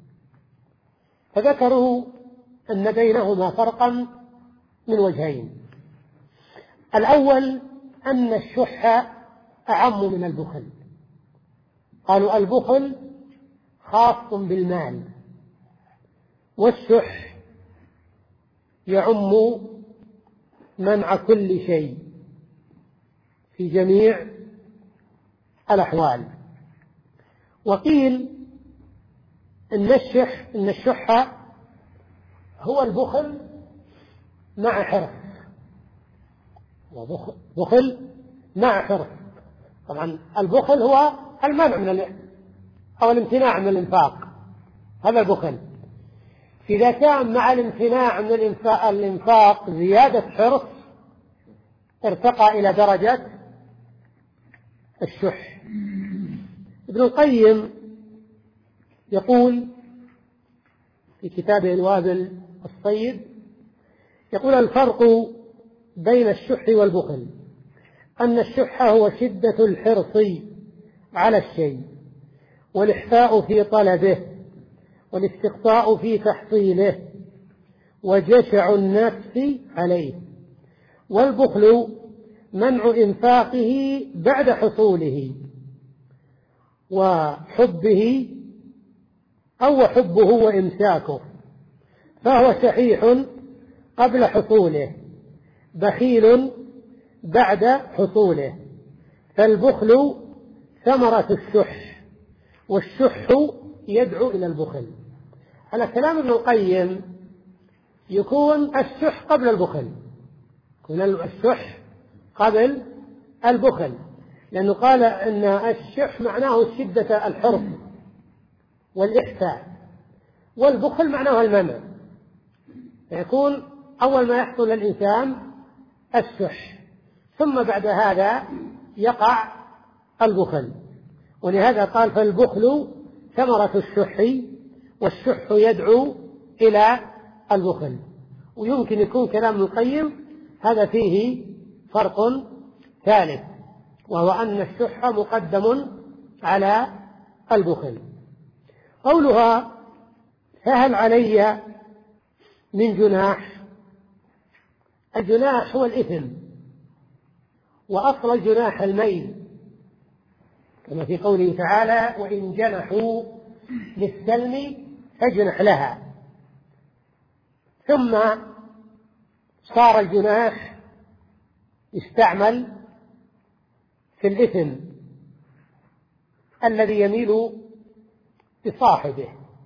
Speaker 1: فذكروا أن بينهما فرقا من وجهين. الأول أن الشح أعم من البخل، قالوا البخل خاص بالمال، والشح يعم منع كل شيء في جميع الأحوال. وقيل إن الشح إن الشح هو البخل مع حرص، وبخل مع حرص. طبعا البخل هو المنع من أو الامتناع من الإنفاق، هذا البخل. إذا كان مع الامتناع من الإنفاق زيادة حرص ارتقى إلى درجة الشح. ابن القيم يقول في كتابه الوابل الصيد، يقول الفرق بين الشح والبخل أن الشح هو شدة الحرص على الشيء، والإحفاء في طلبه، والاستقطاء في تحصيله، وجشع النفس عليه. والبخل منع إنفاقه بعد حصوله، وحبه أو حبه وإمساكه، فهو شحيح قبل حصوله، بخيل بعد حصوله. فالبخل ثمرة الشح، والشح يدعو إلى البخل. على كلام ابن القيم يكون الشح قبل البخل، يكون الشح قبل البخل، لأنه قال أن الشح معناه شدة الحرص والإحساء، والبخل معناه المنع، يكون أول ما يحصل للإنسان الشح، ثم بعد هذا يقع البخل. ولهذا قال فالبخل ثمرة الشح، والشح يدعو إلى البخل. ويمكن يكون كلام ابن القيم هذا فيه فرق ثالث، وهو أن الشح مقدم على البخل. قولها فهل علي من جناح؟ الجناح هو الإثم، وأصل الجناح الميل، كما في قوله تعالى وإن جنحوا للسلم فاجنح لها. ثم صار الجناح يستعمل في الإثم الذي يميل بصاحبه،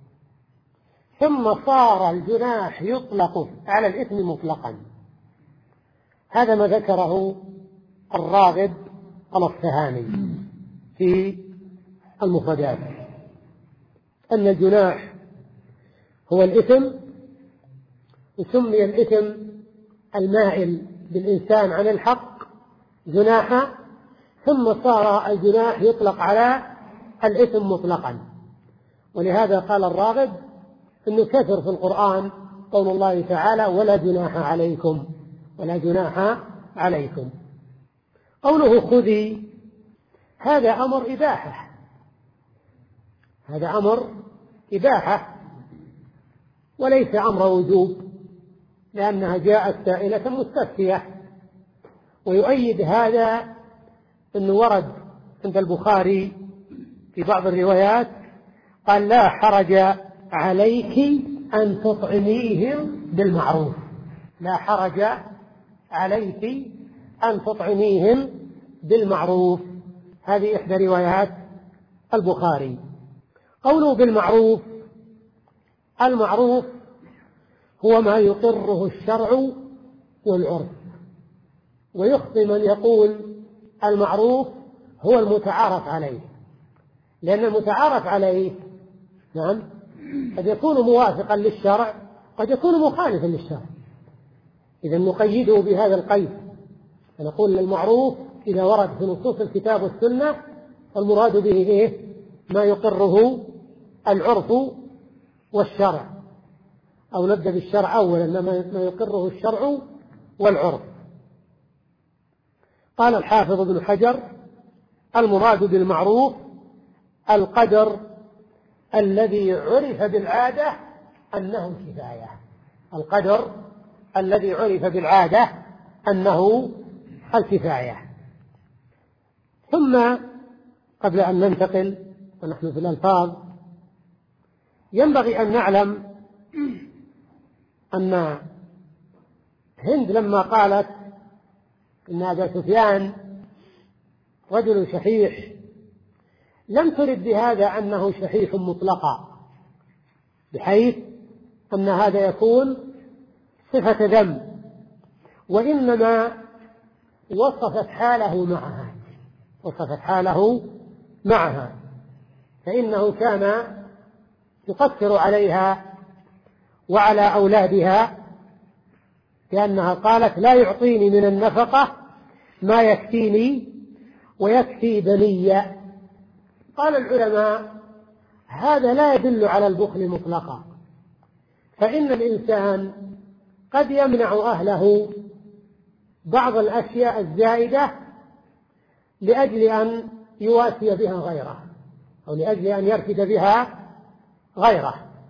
Speaker 1: ثم صار الجناح يطلق على الإثم مطلقا. هذا ما ذكره الراغب الأصفهاني في المفردات، أن الجناح هو الإثم، وسمي الإثم المائل بالإنسان عن الحق جناحا، ثم صار الجناح يطلق على الإثم مطلقا. ولهذا قال الراغب إنه كثر في القرآن قول الله تعالى ولا جناح عليكم، ولا جناح عليكم. قوله خذي هذا أمر إباحة، هذا أمر إباحة وليس أمر وجوب، لأنها جاءت سائلة مستفتية. ويؤيد هذا أنه ورد عند البخاري في بعض الروايات قال لا حرج عليك أن تطعميهم بالمعروف، لا حرج عليك أن تطعميهم بالمعروف. هذه إحدى روايات البخاري. قوله بالمعروف، المعروف هو ما يقره الشرع والعرف، ويخطئ من يقول المعروف هو المتعارف عليه، لأن المتعارف عليه نعم قد يكون موافقا للشرع، قد يكون مخالفا للشرع. إذا نقيده بهذا القيد، فنقول المعروف إذا ورد في نصوص الكتاب والسنة المراد به إيه؟ ما يقره العرف والشرع، أو نبدأ بالشرع أولا، ما يقره الشرع والعرف. قال الحافظ ابن حجر المراد بالمعروف القدر الذي عرف بالعادة أنه كفاية، القدر الذي عرف بالعادة أنه الكفاية. ثم قبل أن ننتقل ونحن في الألفاظ ينبغي أن نعلم أن هند لما قالت إن أبا سفيان رجل شحيح لم ترد بهذا أنه شحيح مطلقا، بحيث أن هذا يكون صفة ذم، وإنما وصفت حاله معها، وصفت حاله معها، فإنه كان يقصر عليها وعلى أولادها، لأنها قالت لا يعطيني من النفقة ما يكفيني ويكفي بني. قال العلماء هذا لا يدل على البخل مطلقا، فإن الإنسان قد يمنع أهله بعض الأشياء الزائدة لأجل أن يواسي بها غيره، أو لأجل أن يرفد بها غيره،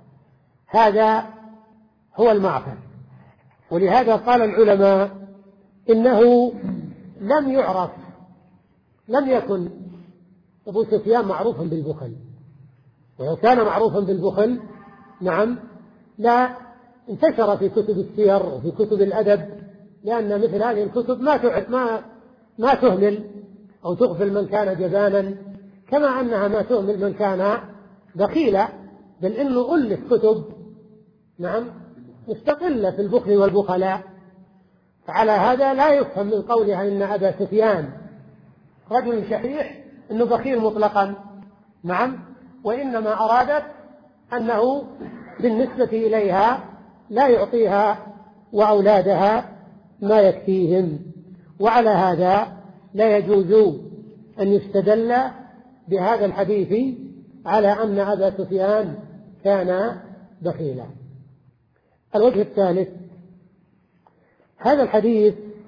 Speaker 1: هذا هو المعفى. ولهذا قال العلماء إنه لم يعرف، لم يكن أبو سفيان معروفا بالبخل، ولو كان معروفا بالبخل نعم لا انتشر في كتب السير وفي كتب الأدب، لأن مثل هذه الكتب ما ما ما تهمل أو تغفل من كان جبانا، كما أنها ما تهمل من كان بخيلا، بل إنه ألف كتب نعم مستقلة في البخل والبخلاء. فعلى هذا لا يفهم من قولها إن أبا سفيان رجل شحيح إنه بخيل مطلقا، نعم، وإنما أرادت أنه بالنسبة إليها لا يعطيها وأولادها ما يكفيهم. وعلى هذا لا يجوز أن يستدل بهذا الحديث على أن أبا سفيان كان بخيلا. الوجه الثالث، هذا الحديث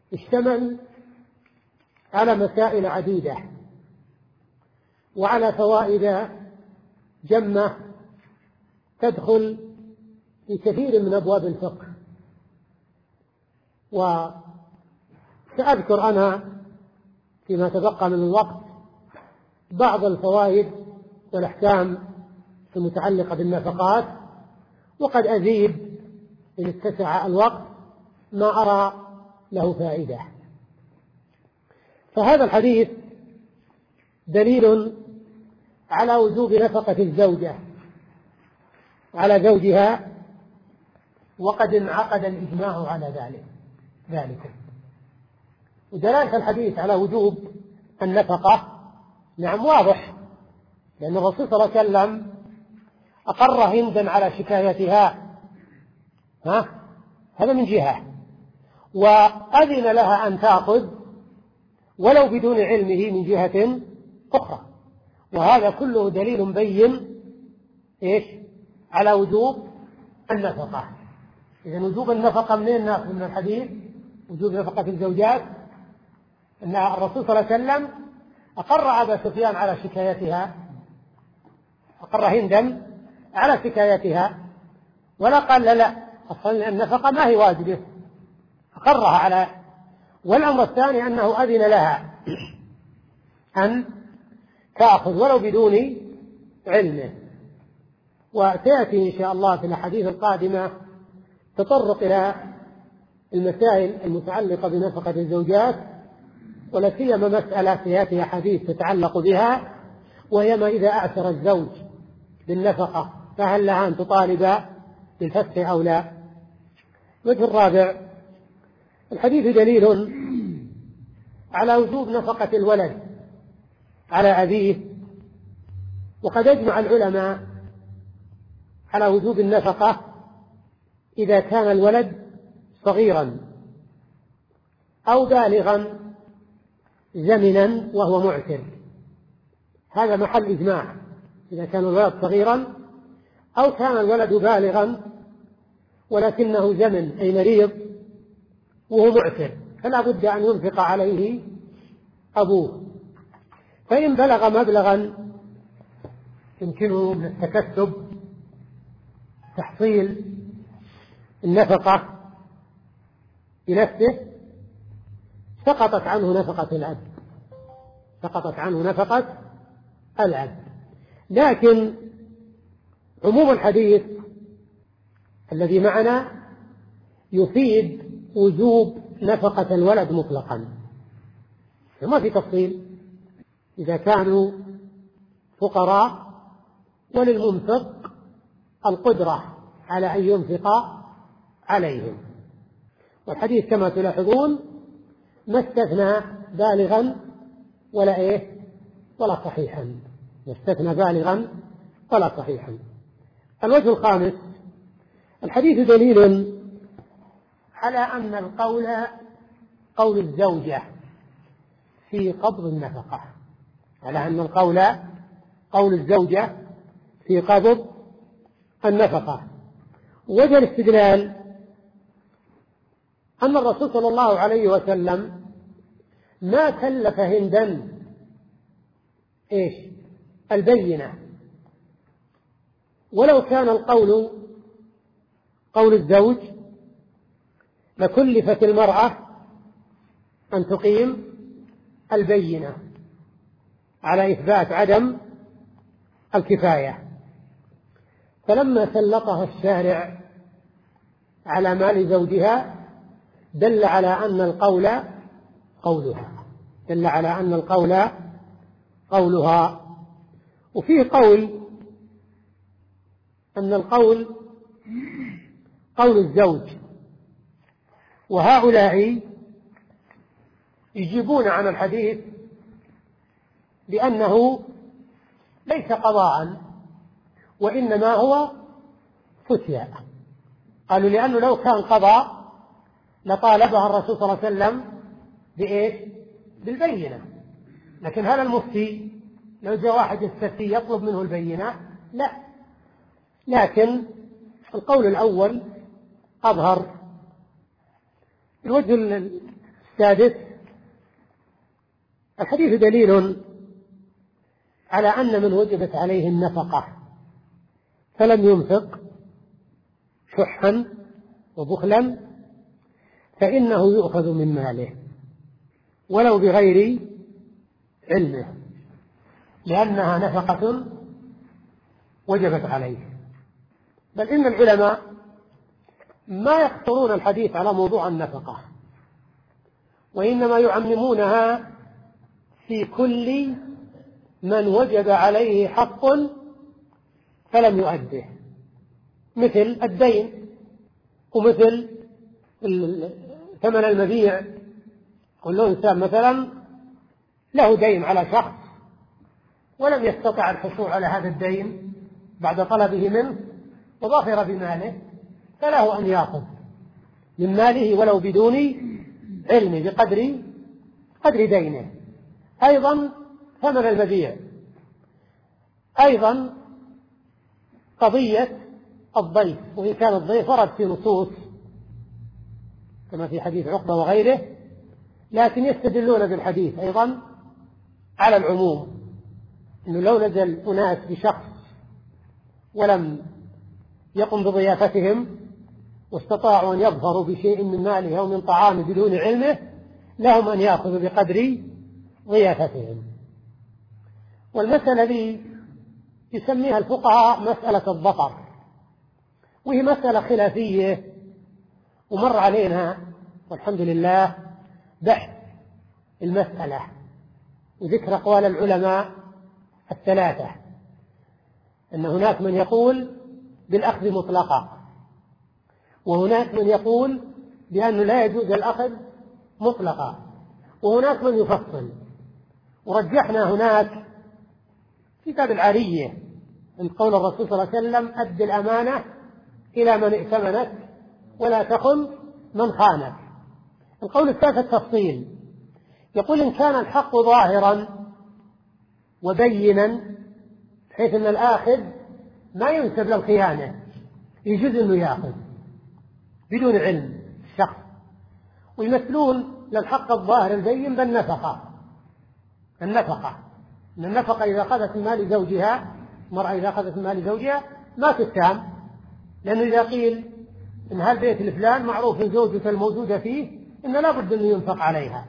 Speaker 1: اشتمل على مسائل عديدة وعلى فوائد جمة تدخل في كثير من أبواب الفقه. وسأذكر أنا فيما تبقى من الوقت بعض الفوائد والأحكام المتعلقة بالنفقات، وقد أزيد إن اتسع الوقت ما أرى له فائدة. فهذا الحديث دليل على وجوب نفقة الزوجة على زوجها، وقد انعقد الإجماع على ذلك ذلك ودلالة الحديث على وجوب النفقة نعم واضح، لأن الرسول صلى الله عليه وسلم أقر هندا على شكايتها، ها هذا من جهة، وأذن لها أن تأخذ ولو بدون علمه من جهة أخرى، وهذا كله دليل بين إيش على وجوب النفقة. إذن وجوب النفقة منين نأخذ من الحديث؟ وجوب نفقة الزوجات أن الرسول صلى الله عليه وسلم أقر أبا سفيان على شكايتها، أقر هندا على شكايتها، ولا قال لا لا أصلا النفقة ما هي واجبة، أقرها على. والأمر الثاني أنه أذن لها أن تأخذ ولو بدون علمه. وسيأتي إن شاء الله في الأحاديث القادمة تطرق إلى المسائل المتعلقة بنفقة الزوجات، ولا سيما مسألة سيأتي أحاديث تتعلق بها، وهي ما إذا أعسر الزوج بالنفقة فهل لها أن تطالب بالفسخ أو لا. الوجه الرابع: الحديث دليل على وجوب نفقة الولد على أبيه، وقد أجمع العلماء على وجوب النفقة إذا كان الولد صغيرا أو بالغا زمنا وهو معسر، هذا محل إجماع. إذا كان الولد صغيرا أو كان الولد بالغا ولكنه زمن أي مريض وهو معسر، فلا بد أن ينفق عليه أبوه. فإن بلغ مبلغا يمكنه من التكسب تحصيل النفقة بنفسه سقطت عنه نفقة الأب، سقطت عنه نفقة الأب. لكن عموم الحديث الذي معنا يفيد وجوب نفقة الولد مطلقا، ما في تفصيل. إذا كانوا فقراء وللمنفق القدرة على أن ينفق عليهم. والحديث كما تلاحظون ما استثنى بالغا ولا إيه ولا صحيحا، ما استثنى بالغا ولا صحيحا. الوجه الخامس: الحديث دليل على أن القول قول الزوجة في قبض النفقة، على أن القول قول الزوجة في قبض النفقة. وجه الاستدلال أن الرسول صلى الله عليه وسلم ما كلف هندا إيش البينة، ولو كان القول قول الزوج لكلفت المرأة أن تقيم البينة على إثبات عدم الكفاية. فلما سلطها الشارع على مال زوجها دل على أن القول قولها، دل على أن القول قولها. وفيه قول أن القول قول الزوج، وهؤلاء يجيبون عن الحديث بأنه ليس قضاء وإنما هو فتيا. قالوا لأنه لو كان قضاء لطالبها الرسول صلى الله عليه وسلم بإيش بالبينة، لكن هذا المفتي لو جاء واحد يستفتي يطلب منه البينة لا. لكن القول الأول أظهر. الوجه السادس: الحديث دليل على أن من وجبت عليه النفقة فلم ينفق شحا وبخلا فإنه يؤخذ من ماله ولو بغير علمه، لأنها نفقة وجبت عليه. بل إن العلماء ما يقتصرون الحديث على موضوع النفقة، وإنما يعممونها في كل من وجب عليه حق فلم يؤده، مثل الدين، ومثل ثمن المبيع. كل إنسان مثلا له دين على شخص ولم يستطع الحصول على هذا الدين بعد طلبه منه وظفر بماله، فله أن يأخذ من ماله ولو بدون علم بقدر قدر دينه. أيضا ثمن المبيع، أيضا قضية الضيف، وإن كان الضيف ورد في نصوص كما في حديث عقبة وغيره، لكن يستدلون بالحديث أيضا على العموم، إنه لو نزل أناس بشخص ولم يقم بضيافتهم واستطاعوا أن يظفروا بشيء من ماله أو من طعامه بدون علمه، لهم أن يأخذوا بقدر ضيافتهم. والمسألة دي يسميها الفقهاء مسألة الظفر، وهي مسألة خلافية، ومر علينا والحمد لله بحث المسألة وذكر أقوال العلماء الثلاثة، أن هناك من يقول بالأخذ مطلقا، وهناك من يقول بأنه لا يجوز الأخذ مطلقا، وهناك من يفصل. ورجحنا هناك في كتاب العارية من قول الرسول صلى الله عليه وسلم: أد الأمانة إلى من ائتمنك ولا تخن من خانك. القول الثالث التفصيل، يقول إن كان الحق ظاهرا وبينا بحيث أن الآخذ ما ينسب للخيانة، يجوز أنه يأخذ بدون علم الشخص، ويمثلون للحق الظاهر البين بالنفقة. النفقة إن النفقة إذا أخذت من مال زوجها، المرأة إذا أخذت من مال زوجها ما تتهم، لأنه إذا قيل إن هالبيت الفلان معروف زوجته الموجودة فيه إن لا بد أن ينفق عليها.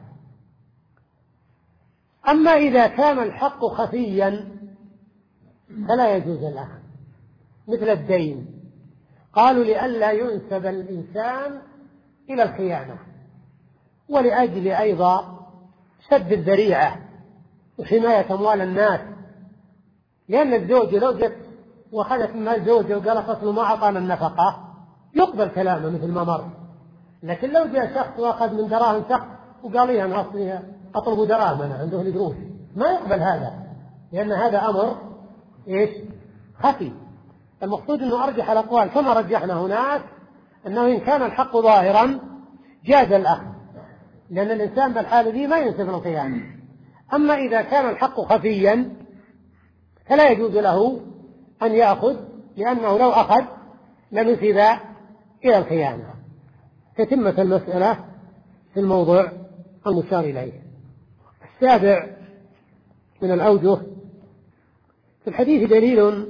Speaker 1: أما إذا كان الحق خفيا فلا يجوز الأخذ، مثل الدين، قالوا لئلا ينسب الإنسان إلى الخيانة، ولأجل أيضا سد الذريعة وحماية أموال الناس، لأن الزوجة لو جت وأخذت من مال زوجه وقال فصل ما أعطانا النفقة يقبل كلامه مثل ما مر. لكن لو جاء شخص وأخذ من دراهم شخص وقال لي أنا أصلي أطلب دراهم أنا عنده القروش، ما يقبل هذا، لأن هذا أمر إيش؟ خفي. المقصود أنه أرجح الأقوال كما رجحنا هناك، أنه إن كان الحق ظاهرا جاز الأخذ، لأن الإنسان بالحالة دي ما ينسب الخيانة. أما إذا كان الحق خفيا فلا يجوز له أن يأخذ، لأنه لو أخذ لنسب إلى الخيانة. تتمة المسألة في الموضوع المشار إليه. السابع من الأوجه: في الحديث دليل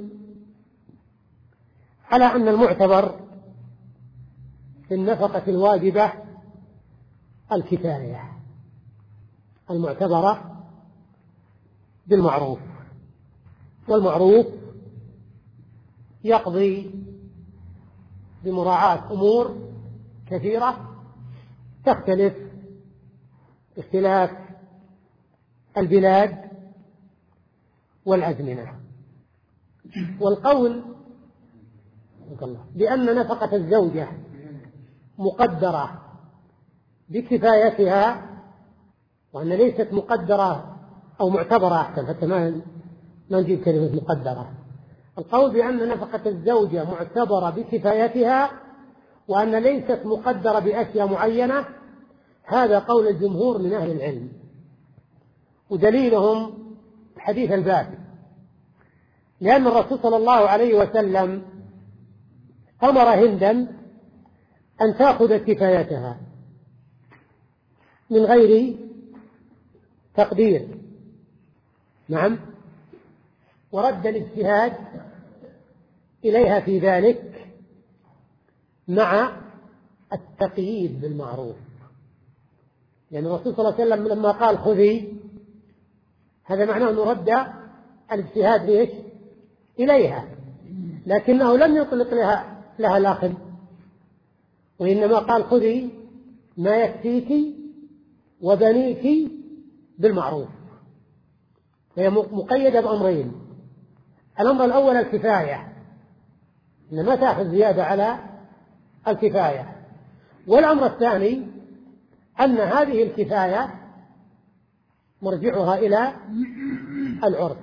Speaker 1: على أن المعتبر في النفقة الواجبة الكفاية، المعتبرة بالمعروف، والمعروف يقضي بمراعاة أمور كثيرة تختلف باختلاف البلاد والأزمنة. والقول بأن نفقة الزوجة مقدرة بكفايتها، وأن ليست مقدرة أو معتبرة أحسن، حتى ما ما نجيب كلمة مقدرة. القول بأن نفقة الزوجة معتبرة بكفايتها وأن ليست مقدرة بأشياء معينة، هذا قول الجمهور من أهل العلم، ودليلهم حديث الباب، لأن الرسول صلى الله عليه وسلم أمر هندا أن تأخذ كفايتها، من غير تقدير. نعم. ورد الاجتهاد إليها في ذلك مع التقييد بالمعروف. يعني الرسول صلى الله عليه وسلم لما قال خذي، هذا معناه أنه رد الاجتهاد ليش؟ إليها، لكنه لم يطلق لها لها الأخذ، وإنما قال خذي ما يكفيك وبنيك بالمعروف. فهي مقيدة بأمرين: الأمر الأول الكفاية، إن ما تأخذ زيادة على الكفاية، والأمر الثاني أن هذه الكفاية مرجعها إلى العرف،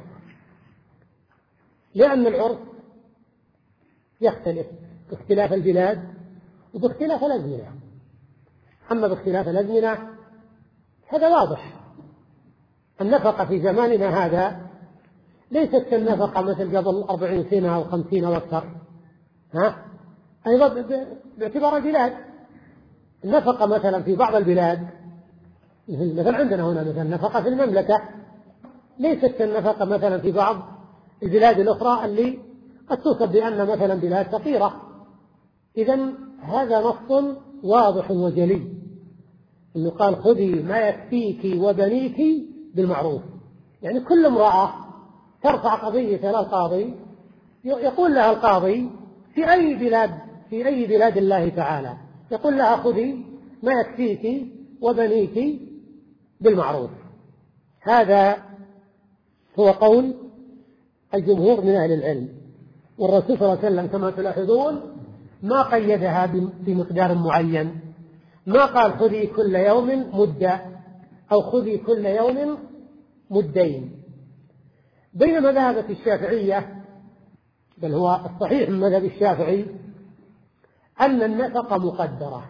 Speaker 1: لأن العرف يختلف باختلاف البلاد وباختلاف الأزمنة. أما باختلاف الأزمنة هذا واضح. النفقة في زماننا هذا ليست كالنفقة مثل قبل أربعين سنة أو خمسين أو أكثر، ها؟ أيضا باعتبار البلاد. النفقة مثلا في بعض البلاد، مثلا عندنا هنا مثلا نفقة في المملكة ليست كالنفقة مثلا في بعض البلاد الأخرى اللي قد توصف بأن مثلا بلاد فقيرة. إذن هذا نص واضح وجلي، إنه قال خذي ما يكفيك وبنيك بالمعروف. يعني كل امرأة ترفع قضية للقاضي يقول لها القاضي في أي بلاد في أي بلاد الله تعالى يقول لها خذي ما يكفيك وبنيك بالمعروف. هذا هو قول الجمهور من أهل العلم. والرسول صلى الله عليه وسلم كما تلاحظون ما قيدها بمقدار معين، ما قال خذي كل يوم مدة أو خذي كل يوم مدين. بينما ذهبت الشافعية، بل هو الصحيح من مذهب الشافعي، أن النفقة مقدرة.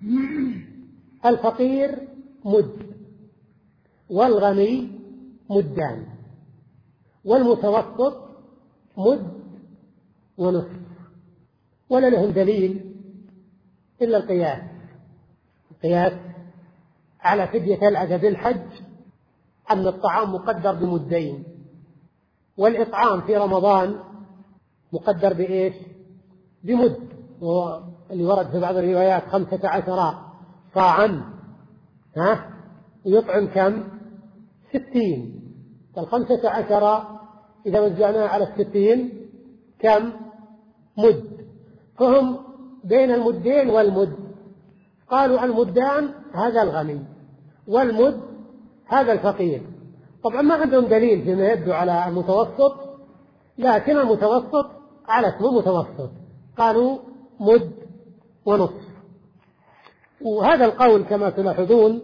Speaker 1: الفقير مد، والغني مدان، والمتوسط مد ونصف، ولا لهم دليل إلا القياس. القياس على فدية الأذى بالحج أن الطعام مقدر بمدين، والإطعام في رمضان مقدر بإيش؟ بمد، واللي ورد في بعض الروايات خمسة عشر صاعا، ها؟ ويطعم كم؟ ستين. فالخمسة عشر إذا وزعناها على الستين كم؟ مد. فهم بين المدين والمد. قالوا المدان هذا الغني والمد هذا الفقير. طبعا ما عندهم دليل فيما يبدو على المتوسط، لكن المتوسط على اسمه متوسط، قالوا مد ونصف. وهذا القول كما تلاحظون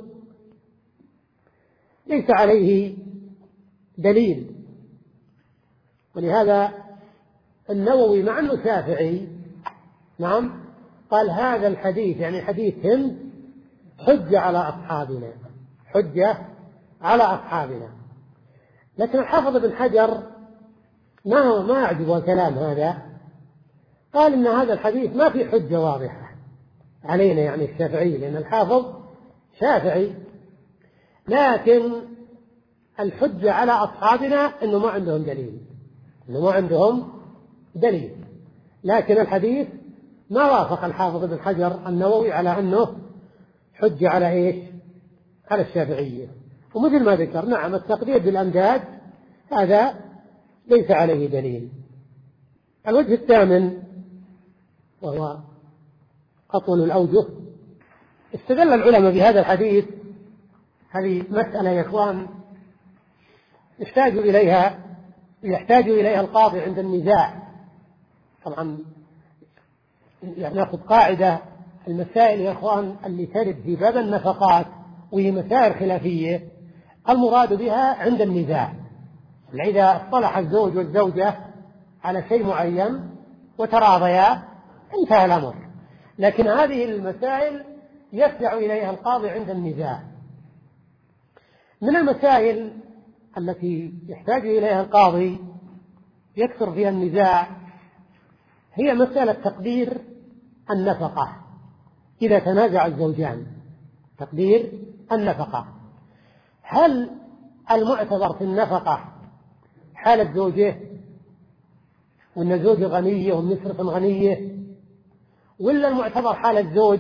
Speaker 1: ليس عليه دليل، ولهذا النووي مع أنه شافعي نعم قال هذا الحديث يعني حديث هند حجة على أصحابنا، حجة على أصحابنا. لكن الحافظ بن حجر ما ما يعجبه الكلام هذا، قال إن هذا الحديث ما في حجة واضحة علينا يعني الشافعي، لأن الحافظ شافعي، لكن الحجة على أصحابنا إنه ما عندهم دليل، إنه ما عندهم دليل. لكن الحديث ما وافق الحافظ بن حجر النووي على أنه حجة على إيش؟ على الشافعية. ومثل ما ذكر نعم التقدير بالأمداد هذا ليس عليه دليل. الوجه الثامن وهو أطول الأوجه، استدل العلماء بهذا الحديث. هذه مسألة يا إخوان يحتاج إليها يحتاج إليها القاضي عند النزاع. طبعا نأخذ قاعدة: المسائل يا إخوان اللي ترد في باب النفقات وهي مسائل خلافية المراد بها عند النزاع، إذا اصطلح الزوج والزوجة على شيء معين وتراضيا انتهى الأمر. لكن هذه المسائل يسعى إليها القاضي عند النزاع. من المسائل التي يحتاج إليها القاضي يكثر فيها النزاع هي مسألة تقدير النفقة إذا تنازع الزوجان، تقدير النفقة. هل المعتبر في النفقة حالة زوجه، وأن زوجه غنية ومصرف غنية، ولا المعتبر حالة زوج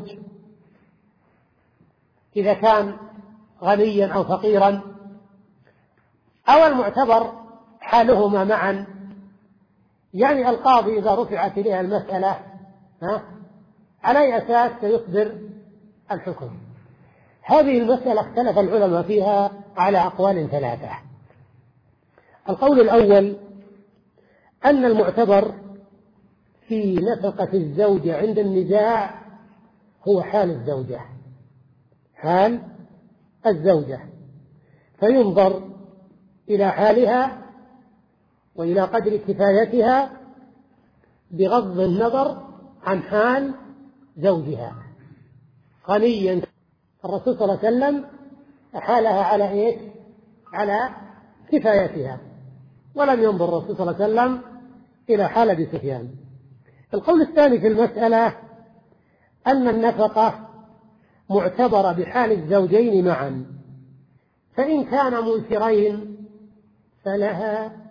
Speaker 1: إذا كان غنيا أو فقيرا، أو المعتبر حالهما معا؟ يعني القاضي إذا رفعت إليها المسألة ها على أي أساس سيصدر الحكم؟ هذه المسألة اختلف العلماء فيها على أقوال ثلاثة. القول الأول أن المعتبر في نفقة الزوجة عند النزاع هو حال الزوجة، حال الزوجة، فينظر إلى حالها وإلى قدر كفايتها بغض النظر عن حال زوجها. غنيا الرسول صلى الله عليه وسلم أحالها على إيه؟ على كفايتها، ولم ينظر الرسول صلى الله عليه وسلم إلى حال أبي سفيان. القول الثاني في المسألة أن النفقة معتبرة بحال الزوجين معا، فإن كان منكرين فلها